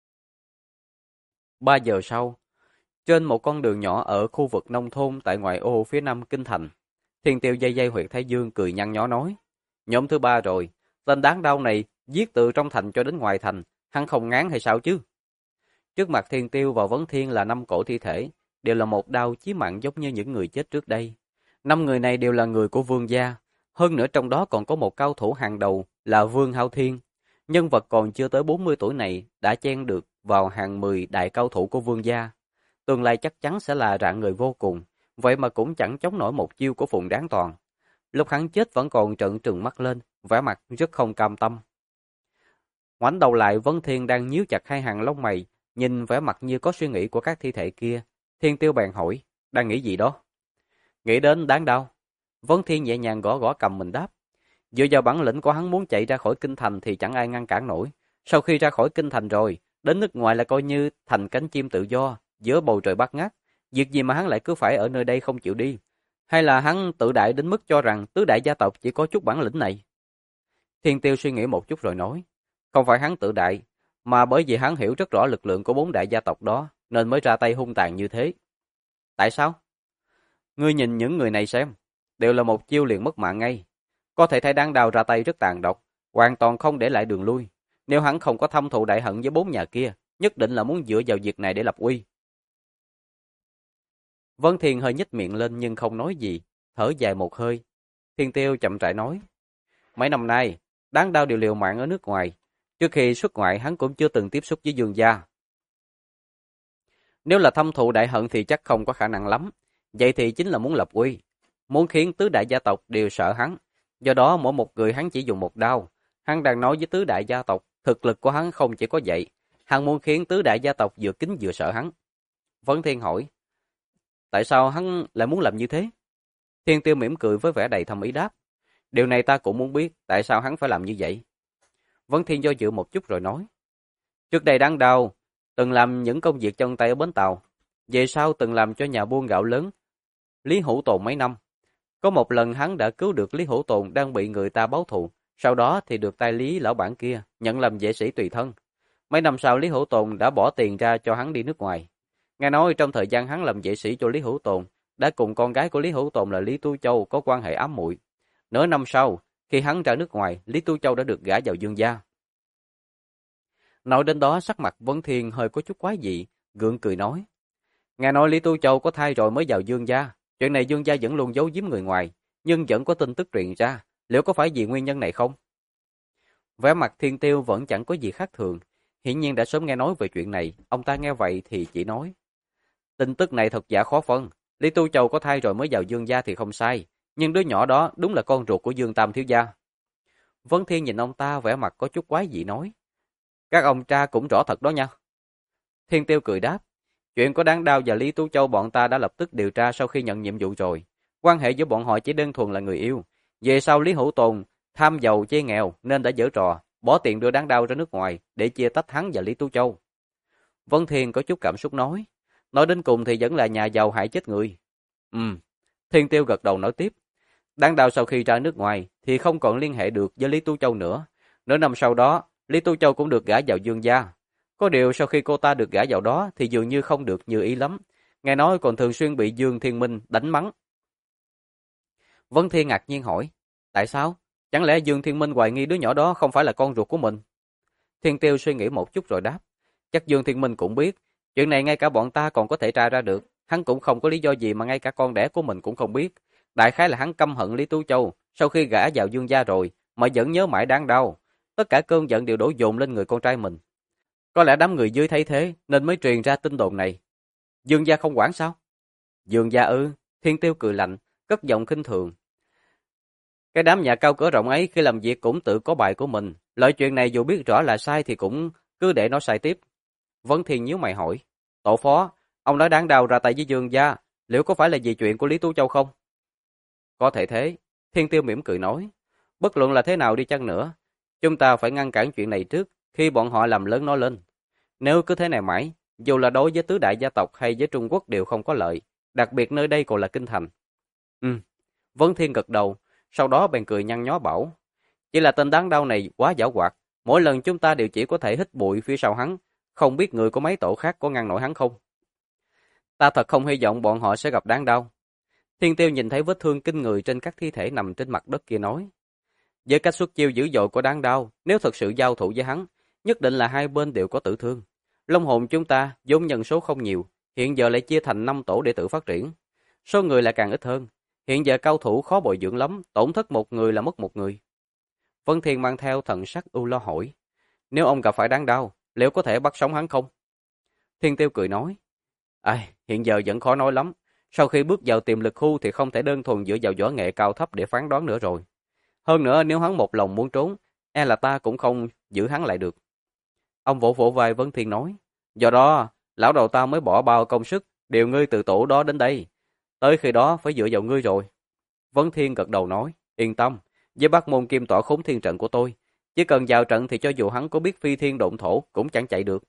3 giờ sau, trên một con đường nhỏ ở khu vực nông thôn tại ngoại ô phía nam kinh thành, Thiên Tiêu dây dây huyệt thái dương cười nhăn nhó nói, nhóm thứ 3 rồi, tên đáng đau này giết từ trong thành cho đến ngoài thành, hắn không ngán hay sao chứ? Trước mặt Thiên Tiêu và Vấn Thiên là 5 cổ thi thể, đều là một đao chí mạng giống như những người chết trước đây. 5 người này đều là người của Vương gia, hơn nữa trong đó còn có một cao thủ hàng đầu là Vương Hao Thiên. Nhân vật còn chưa tới 40 tuổi này đã chen được vào hàng 10 đại cao thủ của Vương gia. Tương lai chắc chắn sẽ là rạng người vô cùng, vậy mà cũng chẳng chống nổi một chiêu của Phùng Đáng Toàn. Lúc hắn chết vẫn còn trợn trừng mắt lên, vẻ mặt rất không cam tâm. Ngoảnh đầu lại, Vấn Thiên đang nhíu chặt hai hàng lông mày, nhìn vẻ mặt như có suy nghĩ của các thi thể kia. Thiên Tiêu bèn hỏi, đang nghĩ gì đó? Nghĩ đến Đáng Đao. Vấn Thiên nhẹ nhàng gõ gõ cầm mình đáp. Dựa vào bản lĩnh của hắn muốn chạy ra khỏi kinh thành thì chẳng ai ngăn cản nổi. Sau khi ra khỏi kinh thành rồi, đến nước ngoài là coi như thành cánh chim tự do, giữa bầu trời bát ngát. Việc gì mà hắn lại cứ phải ở nơi đây không chịu đi? Hay là hắn tự đại đến mức cho rằng tứ đại gia tộc chỉ có chút bản lĩnh này? Thiên Tiêu suy nghĩ một chút rồi nói, không phải hắn tự đại, mà bởi vì hắn hiểu rất rõ lực lượng của 4 đại gia tộc đó, nên mới ra tay hung tàn như thế. Tại sao? Ngươi nhìn những người này xem, đều là một chiêu liền mất mạng ngay. Có thể thấy Đáng Đao ra tay rất tàn độc, hoàn toàn không để lại đường lui. Nếu hắn không có thâm thù đại hận với 4 nhà kia, nhất định là muốn dựa vào việc này để lập uy. Vân Thiên hơi nhếch miệng lên nhưng không nói gì, thở dài một hơi. Thiên Tiêu chậm rãi nói, mấy năm nay, Đáng Đao đều liều mạng ở nước ngoài. Trước khi xuất ngoại hắn cũng chưa từng tiếp xúc với Dương gia. Nếu là thâm thù đại hận thì chắc không có khả năng lắm. Vậy thì chính là muốn lập uy, muốn khiến tứ đại gia tộc đều sợ hắn. Do đó mỗi một người hắn chỉ dùng một đao. Hắn đang nói với tứ đại gia tộc, thực lực của hắn không chỉ có vậy. Hắn muốn khiến tứ đại gia tộc vừa kính vừa sợ hắn. Vấn Thiên hỏi, tại sao hắn lại muốn làm như thế? Thiên Tiêu mỉm cười với vẻ đầy thâm ý đáp, điều này ta cũng muốn biết, tại sao hắn phải làm như vậy? Vấn Thiên do dự một chút rồi nói, trước đây Đáng Đao từng làm những công việc chân tay ở bến tàu, về sau từng làm cho nhà buôn gạo lớn Lý Hữu Tồn mấy năm. Có một lần hắn đã cứu được Lý Hữu Tồn đang bị người ta báo thù, sau đó thì được tay Lý lão bản kia nhận làm vệ sĩ tùy thân. Mấy năm sau Lý Hữu Tồn đã bỏ tiền ra cho hắn đi nước ngoài. Nghe nói trong thời gian hắn làm vệ sĩ cho Lý Hữu Tồn, đã cùng con gái của Lý Hữu Tồn là Lý Tu Châu có quan hệ ám muội. Nửa năm sau, khi hắn ra nước ngoài, Lý Tu Châu đã được gả vào Dương gia. Nói đến đó sắc mặt Vấn Thiên hơi có chút quái dị, gượng cười nói: "Nghe nói Lý Tu Châu có thai rồi mới vào Dương gia, chuyện này Dương gia vẫn luôn giấu giếm người ngoài, nhưng vẫn có tin tức truyền ra, liệu có phải vì nguyên nhân này không?" Vẻ mặt Thiên Tiêu vẫn chẳng có gì khác thường, hiển nhiên đã sớm nghe nói về chuyện này, ông ta nghe vậy thì chỉ nói: "Tin tức này thật giả khó phân, Lý Tu Châu có thai rồi mới vào Dương gia thì không sai, nhưng đứa nhỏ đó đúng là con ruột của Dương Tam thiếu gia." Vấn Thiên nhìn ông ta vẻ mặt có chút quái dị nói: "Các ông tra cũng rõ thật đó nha." Thiên Tiêu cười đáp: "Chuyện của Đáng Đao và Lý Tú Châu bọn ta đã lập tức điều tra sau khi nhận nhiệm vụ rồi. Quan hệ giữa bọn họ chỉ đơn thuần là người yêu. Về sau Lý Hữu Tồn tham giàu chơi nghèo nên đã giở trò, bỏ tiền đưa Đáng Đao ra nước ngoài để chia tách hắn và Lý Tú Châu." Vân Thiên có chút cảm xúc nói đến cùng thì vẫn là nhà giàu hại chết người. Thiên Tiêu gật đầu nói tiếp: "Đáng Đao sau khi ra nước ngoài thì không còn liên hệ được với Lý Tú Châu nữa. Nửa năm sau đó, Lý Tú Châu cũng được gả vào Dương gia. Có điều sau khi cô ta được gả vào đó thì dường như không được như ý lắm. Nghe nói còn thường xuyên bị Dương Thiên Minh đánh mắng." Vân Thiên ngạc nhiên hỏi: "Tại sao? Chẳng lẽ Dương Thiên Minh hoài nghi đứa nhỏ đó không phải là con ruột của mình?" Thiên Tiêu suy nghĩ một chút rồi đáp: "Chắc Dương Thiên Minh cũng biết. Chuyện này ngay cả bọn ta còn có thể tra ra được. Hắn cũng không có lý do gì mà ngay cả con đẻ của mình cũng không biết. Đại khái là hắn căm hận Lý Tú Châu sau khi gả vào Dương gia rồi mà vẫn nhớ mãi Đáng Đao. Tất cả cơn giận đều đổ dồn lên người con trai mình. Có lẽ đám người dưới thấy thế nên mới truyền ra tin đồn này. Dương gia không quản sao?" "Dương gia ư?" Thiên Tiêu cười lạnh, cất giọng khinh thường: "Cái đám nhà cao cửa rộng ấy khi làm việc cũng tự có bài của mình. Loại chuyện này dù biết rõ là sai thì cũng cứ để nó sai tiếp." Vấn Thiên nhíu mày hỏi: "Tổ phó, ông nói Đáng Đao ra tay với Dương gia, liệu có phải là vì chuyện của Lý Tú Châu không?" "Có thể thế." Thiên Tiêu mỉm cười nói: "Bất luận là thế nào đi chăng nữa, chúng ta phải ngăn cản chuyện này trước khi bọn họ làm lớn nó lên. Nếu cứ thế này mãi, dù là đối với tứ đại gia tộc hay với Trung Quốc đều không có lợi, đặc biệt nơi đây còn là kinh thành." Vấn Thiên gật đầu, sau đó bèn cười nhăn nhó bảo: "Chỉ là tên Đáng Đao này quá giảo hoạt, mỗi lần chúng ta đều chỉ có thể hít bụi phía sau hắn, không biết người của mấy tổ khác có ngăn nổi hắn không?" "Ta thật không hy vọng bọn họ sẽ gặp Đáng Đao." Thiên Tiêu nhìn thấy vết thương kinh người trên các thi thể nằm trên mặt đất kia nói: "Với cách xuất chiêu dữ dội của Đáng Đao, nếu thật sự giao thủ với hắn, nhất định là hai bên đều có tử thương. Long hồn chúng ta vốn nhân số không nhiều, hiện giờ lại chia thành 5 tổ để tự phát triển. Số người lại càng ít hơn. Hiện giờ cao thủ khó bồi dưỡng lắm, tổn thất một người là mất một người." Vân Thiên mang theo thần sắc ưu lo hỏi: "Nếu ông gặp phải Đáng Đao, liệu có thể bắt sống hắn không?" Thiên Tiêu cười nói: "Ai, hiện giờ vẫn khó nói lắm. Sau khi bước vào tiềm lực khu thì không thể đơn thuần dựa vào võ nghệ cao thấp để phán đoán nữa rồi. Hơn nữa nếu hắn một lòng muốn trốn, e là ta cũng không giữ hắn lại được." Ông vỗ vỗ vai Vân Thiên nói: "Do đó, lão đầu ta mới bỏ bao công sức điều ngươi từ tổ đó đến đây. Tới khi đó phải dựa vào ngươi rồi." Vân Thiên gật đầu nói: "Yên tâm, với Bắc môn kim tỏa khốn thiên trận của tôi, chỉ cần vào trận thì cho dù hắn có biết phi thiên độn thổ cũng chẳng chạy được."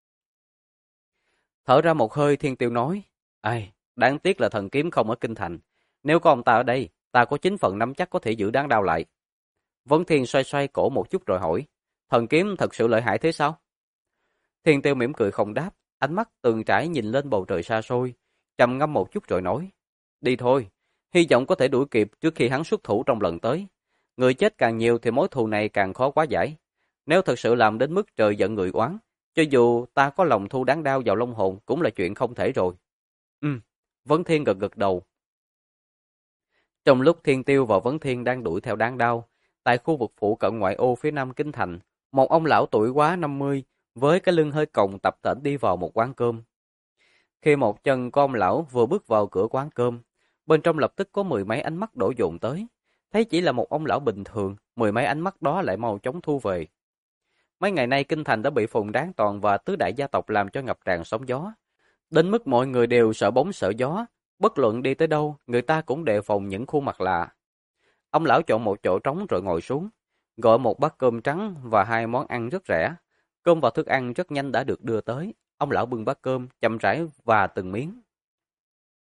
Thở ra một hơi, Thiên Tiêu nói: "Ai, đáng tiếc là thần kiếm không ở kinh thành. Nếu có ông ta ở đây, ta có 9 phần nắm chắc có thể giữ Đáng Đao lại." Vân Thiên xoay xoay cổ một chút rồi hỏi: "Thần kiếm thật sự lợi hại thế sao?" Thiên Tiêu mỉm cười không đáp, ánh mắt từng trải nhìn lên bầu trời xa xôi, trầm ngâm một chút rồi nói: "Đi thôi, hy vọng có thể đuổi kịp trước khi hắn xuất thủ trong lần tới. Người chết càng nhiều thì mối thù này càng khó quá giải. Nếu thật sự làm đến mức trời giận người oán, cho dù ta có lòng thu Đáng Đao vào long hồn cũng là chuyện không thể rồi." Vấn Thiên gật gật đầu. Trong lúc Thiên Tiêu và Vấn Thiên đang đuổi theo Đáng Đao, tại khu vực phụ cận ngoại ô phía nam kinh thành, một ông lão tuổi quá 50 với cái lưng hơi còng tập tễnh đi vào một quán cơm. Khi một chân của ông lão vừa bước vào cửa quán cơm, bên trong lập tức có mười mấy ánh mắt đổ dồn tới. Thấy chỉ là một ông lão bình thường, mười mấy ánh mắt đó lại mau chóng thu về. Mấy ngày nay kinh thành đã bị Phùng Đáng Toàn và tứ đại gia tộc làm cho ngập tràn sóng gió. Đến mức mọi người đều sợ bóng sợ gió, bất luận đi tới đâu, người ta cũng đề phòng những khuôn mặt lạ. Ông lão chọn một chỗ trống rồi ngồi xuống, gọi một bát cơm trắng và hai món ăn rất rẻ. Cơm và thức ăn rất nhanh đã được đưa tới. Ông lão bưng bát cơm, chậm rãi và từng miếng.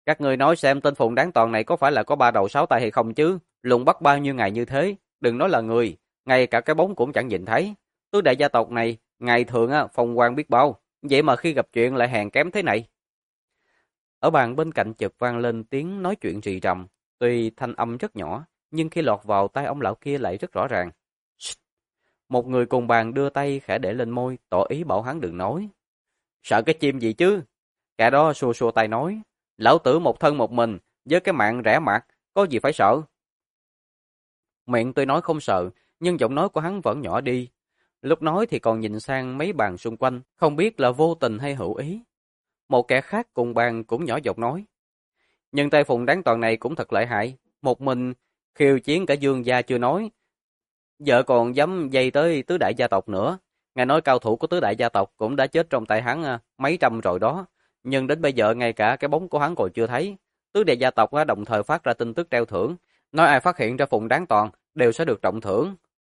Các người nói xem tên Phùng Đáng Toàn này có phải là có 3 đầu 6 tay hay không chứ? Lùng bắt bao nhiêu ngày như thế, đừng nói là người, ngay cả cái bóng cũng chẳng nhìn thấy. Tứ đại gia tộc này, ngày thường phong quang biết bao, vậy mà khi gặp chuyện lại hèn kém thế này. Ở bàn bên cạnh chợt vang lên tiếng nói chuyện rì rầm, tuy thanh âm rất nhỏ, nhưng khi lọt vào tai ông lão kia lại rất rõ ràng. Một người cùng bàn đưa tay khẽ để lên môi, tỏ ý bảo hắn đừng nói. Sợ cái chim gì chứ? Kẻ đó xua xua tay nói, lão tử một thân một mình, với cái mạng rẻ mạt, có gì phải sợ? Miệng tôi nói không sợ, nhưng giọng nói của hắn vẫn nhỏ đi. Lúc nói thì còn nhìn sang mấy bàn xung quanh, không biết là vô tình hay hữu ý. Một kẻ khác cùng bàn cũng nhỏ giọng nói. Nhưng tay Phùng Đáng Toàn này cũng thật lợi hại, một mình khiêu chiến cả Dương gia chưa nói. Vợ còn dám dây tới tứ đại gia tộc nữa. Nghe nói cao thủ của tứ đại gia tộc cũng đã chết trong tay hắn mấy trăm rồi đó. Nhưng đến bây giờ ngay cả cái bóng của hắn còn chưa thấy. Tứ đại gia tộc đồng thời phát ra tin tức treo thưởng. Nói ai phát hiện ra Phùng Đáng Toàn đều sẽ được trọng thưởng.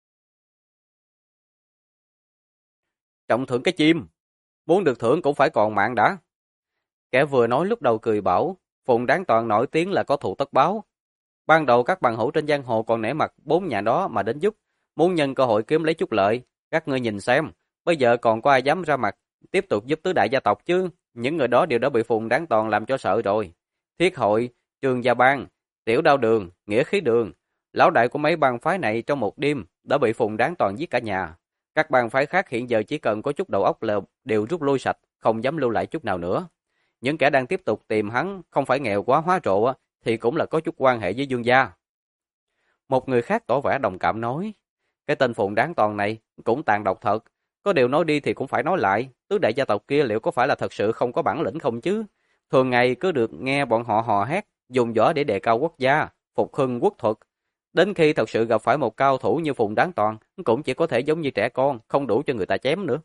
Trọng thưởng cái chim. Muốn được thưởng cũng phải còn mạng đã. Kẻ vừa nói lúc đầu cười bảo, Phùng Đáng Toàn nổi tiếng là có thù tất báo. Ban đầu các bằng hữu trên giang hồ còn nể mặt 4 nhà đó mà đến giúp, muốn nhân cơ hội kiếm lấy chút lợi. Các ngươi nhìn xem, bây giờ còn có ai dám ra mặt tiếp tục giúp tứ đại gia tộc chứ? Những người đó đều đã bị Phùng Đáng Toàn làm cho sợ rồi. Thiết hội, Trường Gia Bang, Tiểu Đao Đường, Nghĩa Khí Đường, lão đại của mấy bang phái này trong một đêm đã bị Phùng Đáng Toàn giết cả nhà. Các bang phái khác hiện giờ chỉ cần có chút đầu óc là đều rút lui sạch, không dám lưu lại chút nào nữa. Những kẻ đang tiếp tục tìm hắn không phải nghèo quá hóa rộ thì cũng là có chút quan hệ với Dương gia. Một người khác tỏ vẻ đồng cảm nói, cái tên Phùng Đáng Toàn này cũng tàn độc thật, có điều nói đi thì cũng phải nói lại, tứ đại gia tộc kia liệu có phải là thật sự không có bản lĩnh không chứ? Thường ngày cứ được nghe bọn họ hò hét, dùng võ để đề cao quốc gia, phục hưng quốc thuật. Đến khi thật sự gặp phải một cao thủ như Phùng Đáng Toàn, cũng chỉ có thể giống như trẻ con, không đủ cho người ta chém nữa.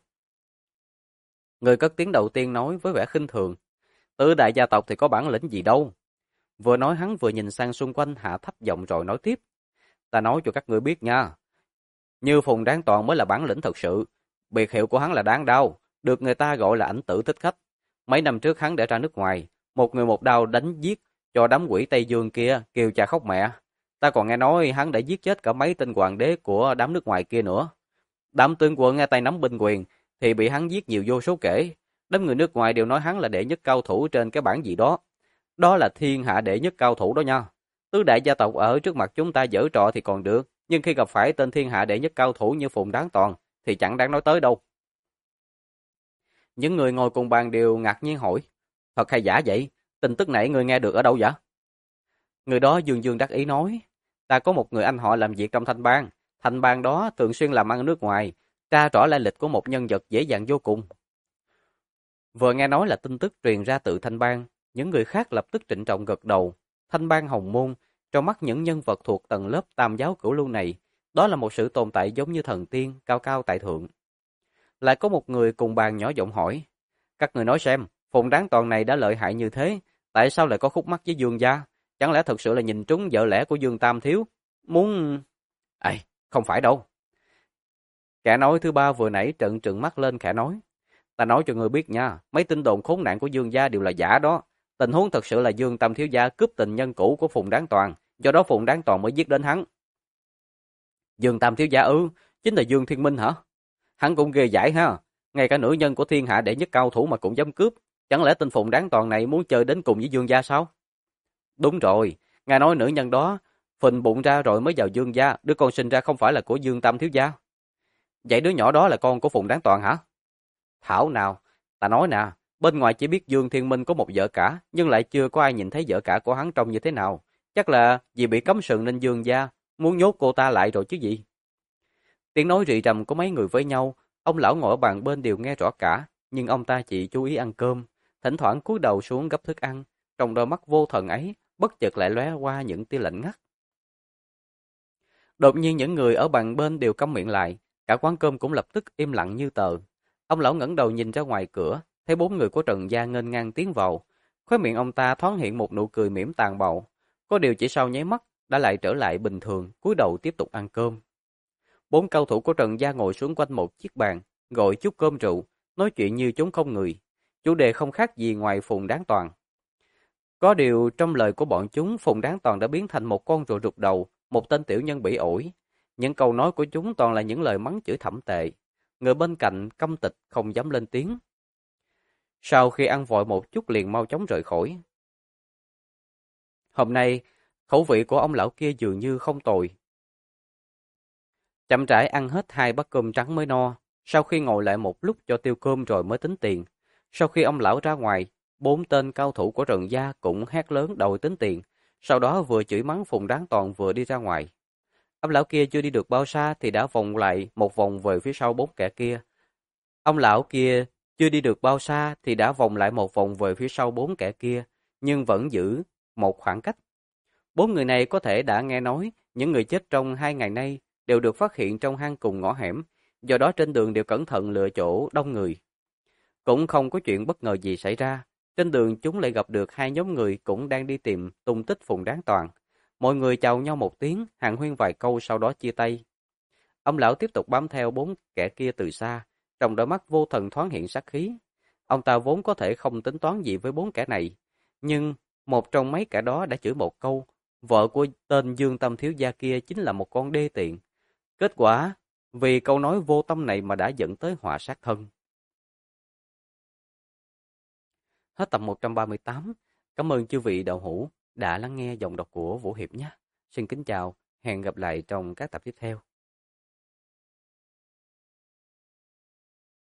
Người cất tiếng đầu tiên nói với vẻ khinh thường, tứ đại gia tộc thì có bản lĩnh gì đâu. Vừa nói hắn vừa nhìn sang xung quanh hạ thấp giọng rồi nói tiếp. Ta nói cho các ngươi biết nha. Như Phùng Đáng Toàn mới là bản lĩnh thật sự. Biệt hiệu của hắn là Đáng Đao, được người ta gọi là ảnh tử thích khách. Mấy năm trước hắn đã ra nước ngoài, một người một đao đánh giết cho đám quỷ Tây Dương kia kêu cha khóc mẹ. Ta còn nghe nói hắn đã giết chết cả mấy tên hoàng đế của đám nước ngoài kia nữa. Đám tướng quân ngay tay nắm binh quyền thì bị hắn giết nhiều vô số kể. Đám người nước ngoài đều nói hắn là đệ nhất cao thủ trên cái bảng gì đó. Đó là thiên hạ đệ nhất cao thủ đó nha. Tứ đại gia tộc ở trước mặt chúng ta giở trò thì còn được, nhưng khi gặp phải tên thiên hạ đệ nhất cao thủ như Phùng Đáng Toàn thì chẳng đáng nói tới đâu. Những người ngồi cùng bàn đều ngạc nhiên hỏi, thật hay giả vậy? Tin tức này người nghe được ở đâu vậy? Người đó dương dương đắc ý nói, ta có một người anh họ làm việc trong thanh bang đó thường xuyên làm ăn nước ngoài, tra rõ lai lịch của một nhân vật dễ dàng vô cùng. Vừa nghe nói là tin tức truyền ra từ thanh bang, những người khác lập tức trịnh trọng gật đầu. Thanh bang Hồng Môn, trong mắt những nhân vật thuộc tầng lớp tam giáo cửu lưu này, đó là một sự tồn tại giống như thần tiên, cao cao tại thượng. Lại có một người cùng bàn nhỏ giọng hỏi, các người nói xem, Phùng Đáng Toàn này đã lợi hại như thế, tại sao lại có khúc mắc với Dương gia? Chẳng lẽ thực sự là nhìn trúng vợ lẽ của Dương Tam Thiếu? Muốn... không phải đâu. Kẻ nói thứ ba vừa nãy trợn trừng mắt lên khẽ nói, ta nói cho ngươi biết nha, mấy tin đồn khốn nạn của Dương gia đều là giả đó. Tình huống thật sự là Dương Tam Thiếu gia cướp tình nhân cũ của Phùng Đáng Toàn, do đó Phùng Đáng Toàn mới giết đến hắn. Dương Tam Thiếu gia chính là Dương Thiên Minh hả? Hắn cũng ghê dại ha, ngay cả nữ nhân của thiên hạ đệ nhất cao thủ mà cũng dám cướp. Chẳng lẽ tên Phùng Đáng Toàn này muốn chơi đến cùng với Dương gia sao? Đúng rồi, nghe nói nữ nhân đó phình bụng ra rồi mới vào Dương gia, đứa con sinh ra không phải là của Dương Tam Thiếu gia. Vậy đứa nhỏ đó là con của Phùng Đáng Toàn hả? Thảo nào, ta nói nè, bên ngoài chỉ biết Dương Thiên Minh có một vợ cả, nhưng lại chưa có ai nhìn thấy vợ cả của hắn trông như thế nào. Chắc là vì bị cấm sừng nên Dương gia muốn nhốt cô ta lại rồi chứ gì. Tiếng nói rì rầm của mấy người với nhau, ông lão ngồi ở bàn bên đều nghe rõ cả, nhưng ông ta chỉ chú ý ăn cơm, thỉnh thoảng cúi đầu xuống gấp thức ăn, trong đôi mắt vô thần ấy, bất chợt lại lóe qua những tia lạnh ngắt. Đột nhiên những người ở bàn bên đều câm miệng lại, cả quán cơm cũng lập tức im lặng như tờ. Ông lão ngẩng đầu nhìn ra ngoài cửa, thấy 4 người của Trần gia nghênh ngang tiến vào. Khóe miệng ông ta thoáng hiện một nụ cười mỉm tàn bạo. Có điều chỉ sau nháy mắt, đã lại trở lại bình thường, cúi đầu tiếp tục ăn cơm. 4 cao thủ của Trần gia ngồi xuống quanh một chiếc bàn, gọi chút cơm rượu, nói chuyện như chúng không người. Chủ đề không khác gì ngoài Phùng Đáng Toàn. Có điều trong lời của bọn chúng, Phùng Đáng Toàn đã biến thành một con rùa rụt đầu, một tên tiểu nhân bỉ ổi. Những câu nói của chúng toàn là những lời mắng chửi thậm tệ. Người bên cạnh câm tịch không dám lên tiếng. Sau khi ăn vội một chút liền mau chóng rời khỏi. Hôm nay, khẩu vị của ông lão kia dường như không tồi. Chậm rãi ăn hết 2 bát cơm trắng mới no, sau khi ngồi lại một lúc cho tiêu cơm rồi mới tính tiền. Sau khi ông lão ra ngoài, 4 tên cao thủ của Trần gia cũng hét lớn đòi tính tiền, sau đó vừa chửi mắng Phùng Đáng Toàn vừa đi ra ngoài. Ông lão kia chưa đi được bao xa thì đã vòng lại một vòng về phía sau 4 kẻ kia. Ông lão kia chưa đi được bao xa thì đã vòng lại một vòng về phía sau 4 kẻ kia, nhưng vẫn giữ một khoảng cách. 4 người này có thể đã nghe nói những người chết trong 2 ngày nay đều được phát hiện trong hang cùng ngõ hẻm, do đó trên đường đều cẩn thận lựa chỗ đông người. Cũng không có chuyện bất ngờ gì xảy ra, trên đường chúng lại gặp được 2 nhóm người cũng đang đi tìm tung tích Phùng Đáng Toàn. Mọi người chào nhau một tiếng, hàn huyên vài câu sau đó chia tay. Ông lão tiếp tục bám theo 4 kẻ kia từ xa, trong đôi mắt vô thần thoáng hiện sát khí. Ông ta vốn có thể không tính toán gì với 4 kẻ này, nhưng một trong mấy kẻ đó đã chửi một câu, vợ của tên Dương Tâm thiếu gia kia chính là một con đê tiện. Kết quả, vì câu nói vô tâm này mà đã dẫn tới họa sát thân. Hết tập 138. Cảm ơn chư vị đạo hữu đã lắng nghe giọng đọc của Vũ Hiệp nhé. Xin kính chào, hẹn gặp lại trong các tập tiếp theo.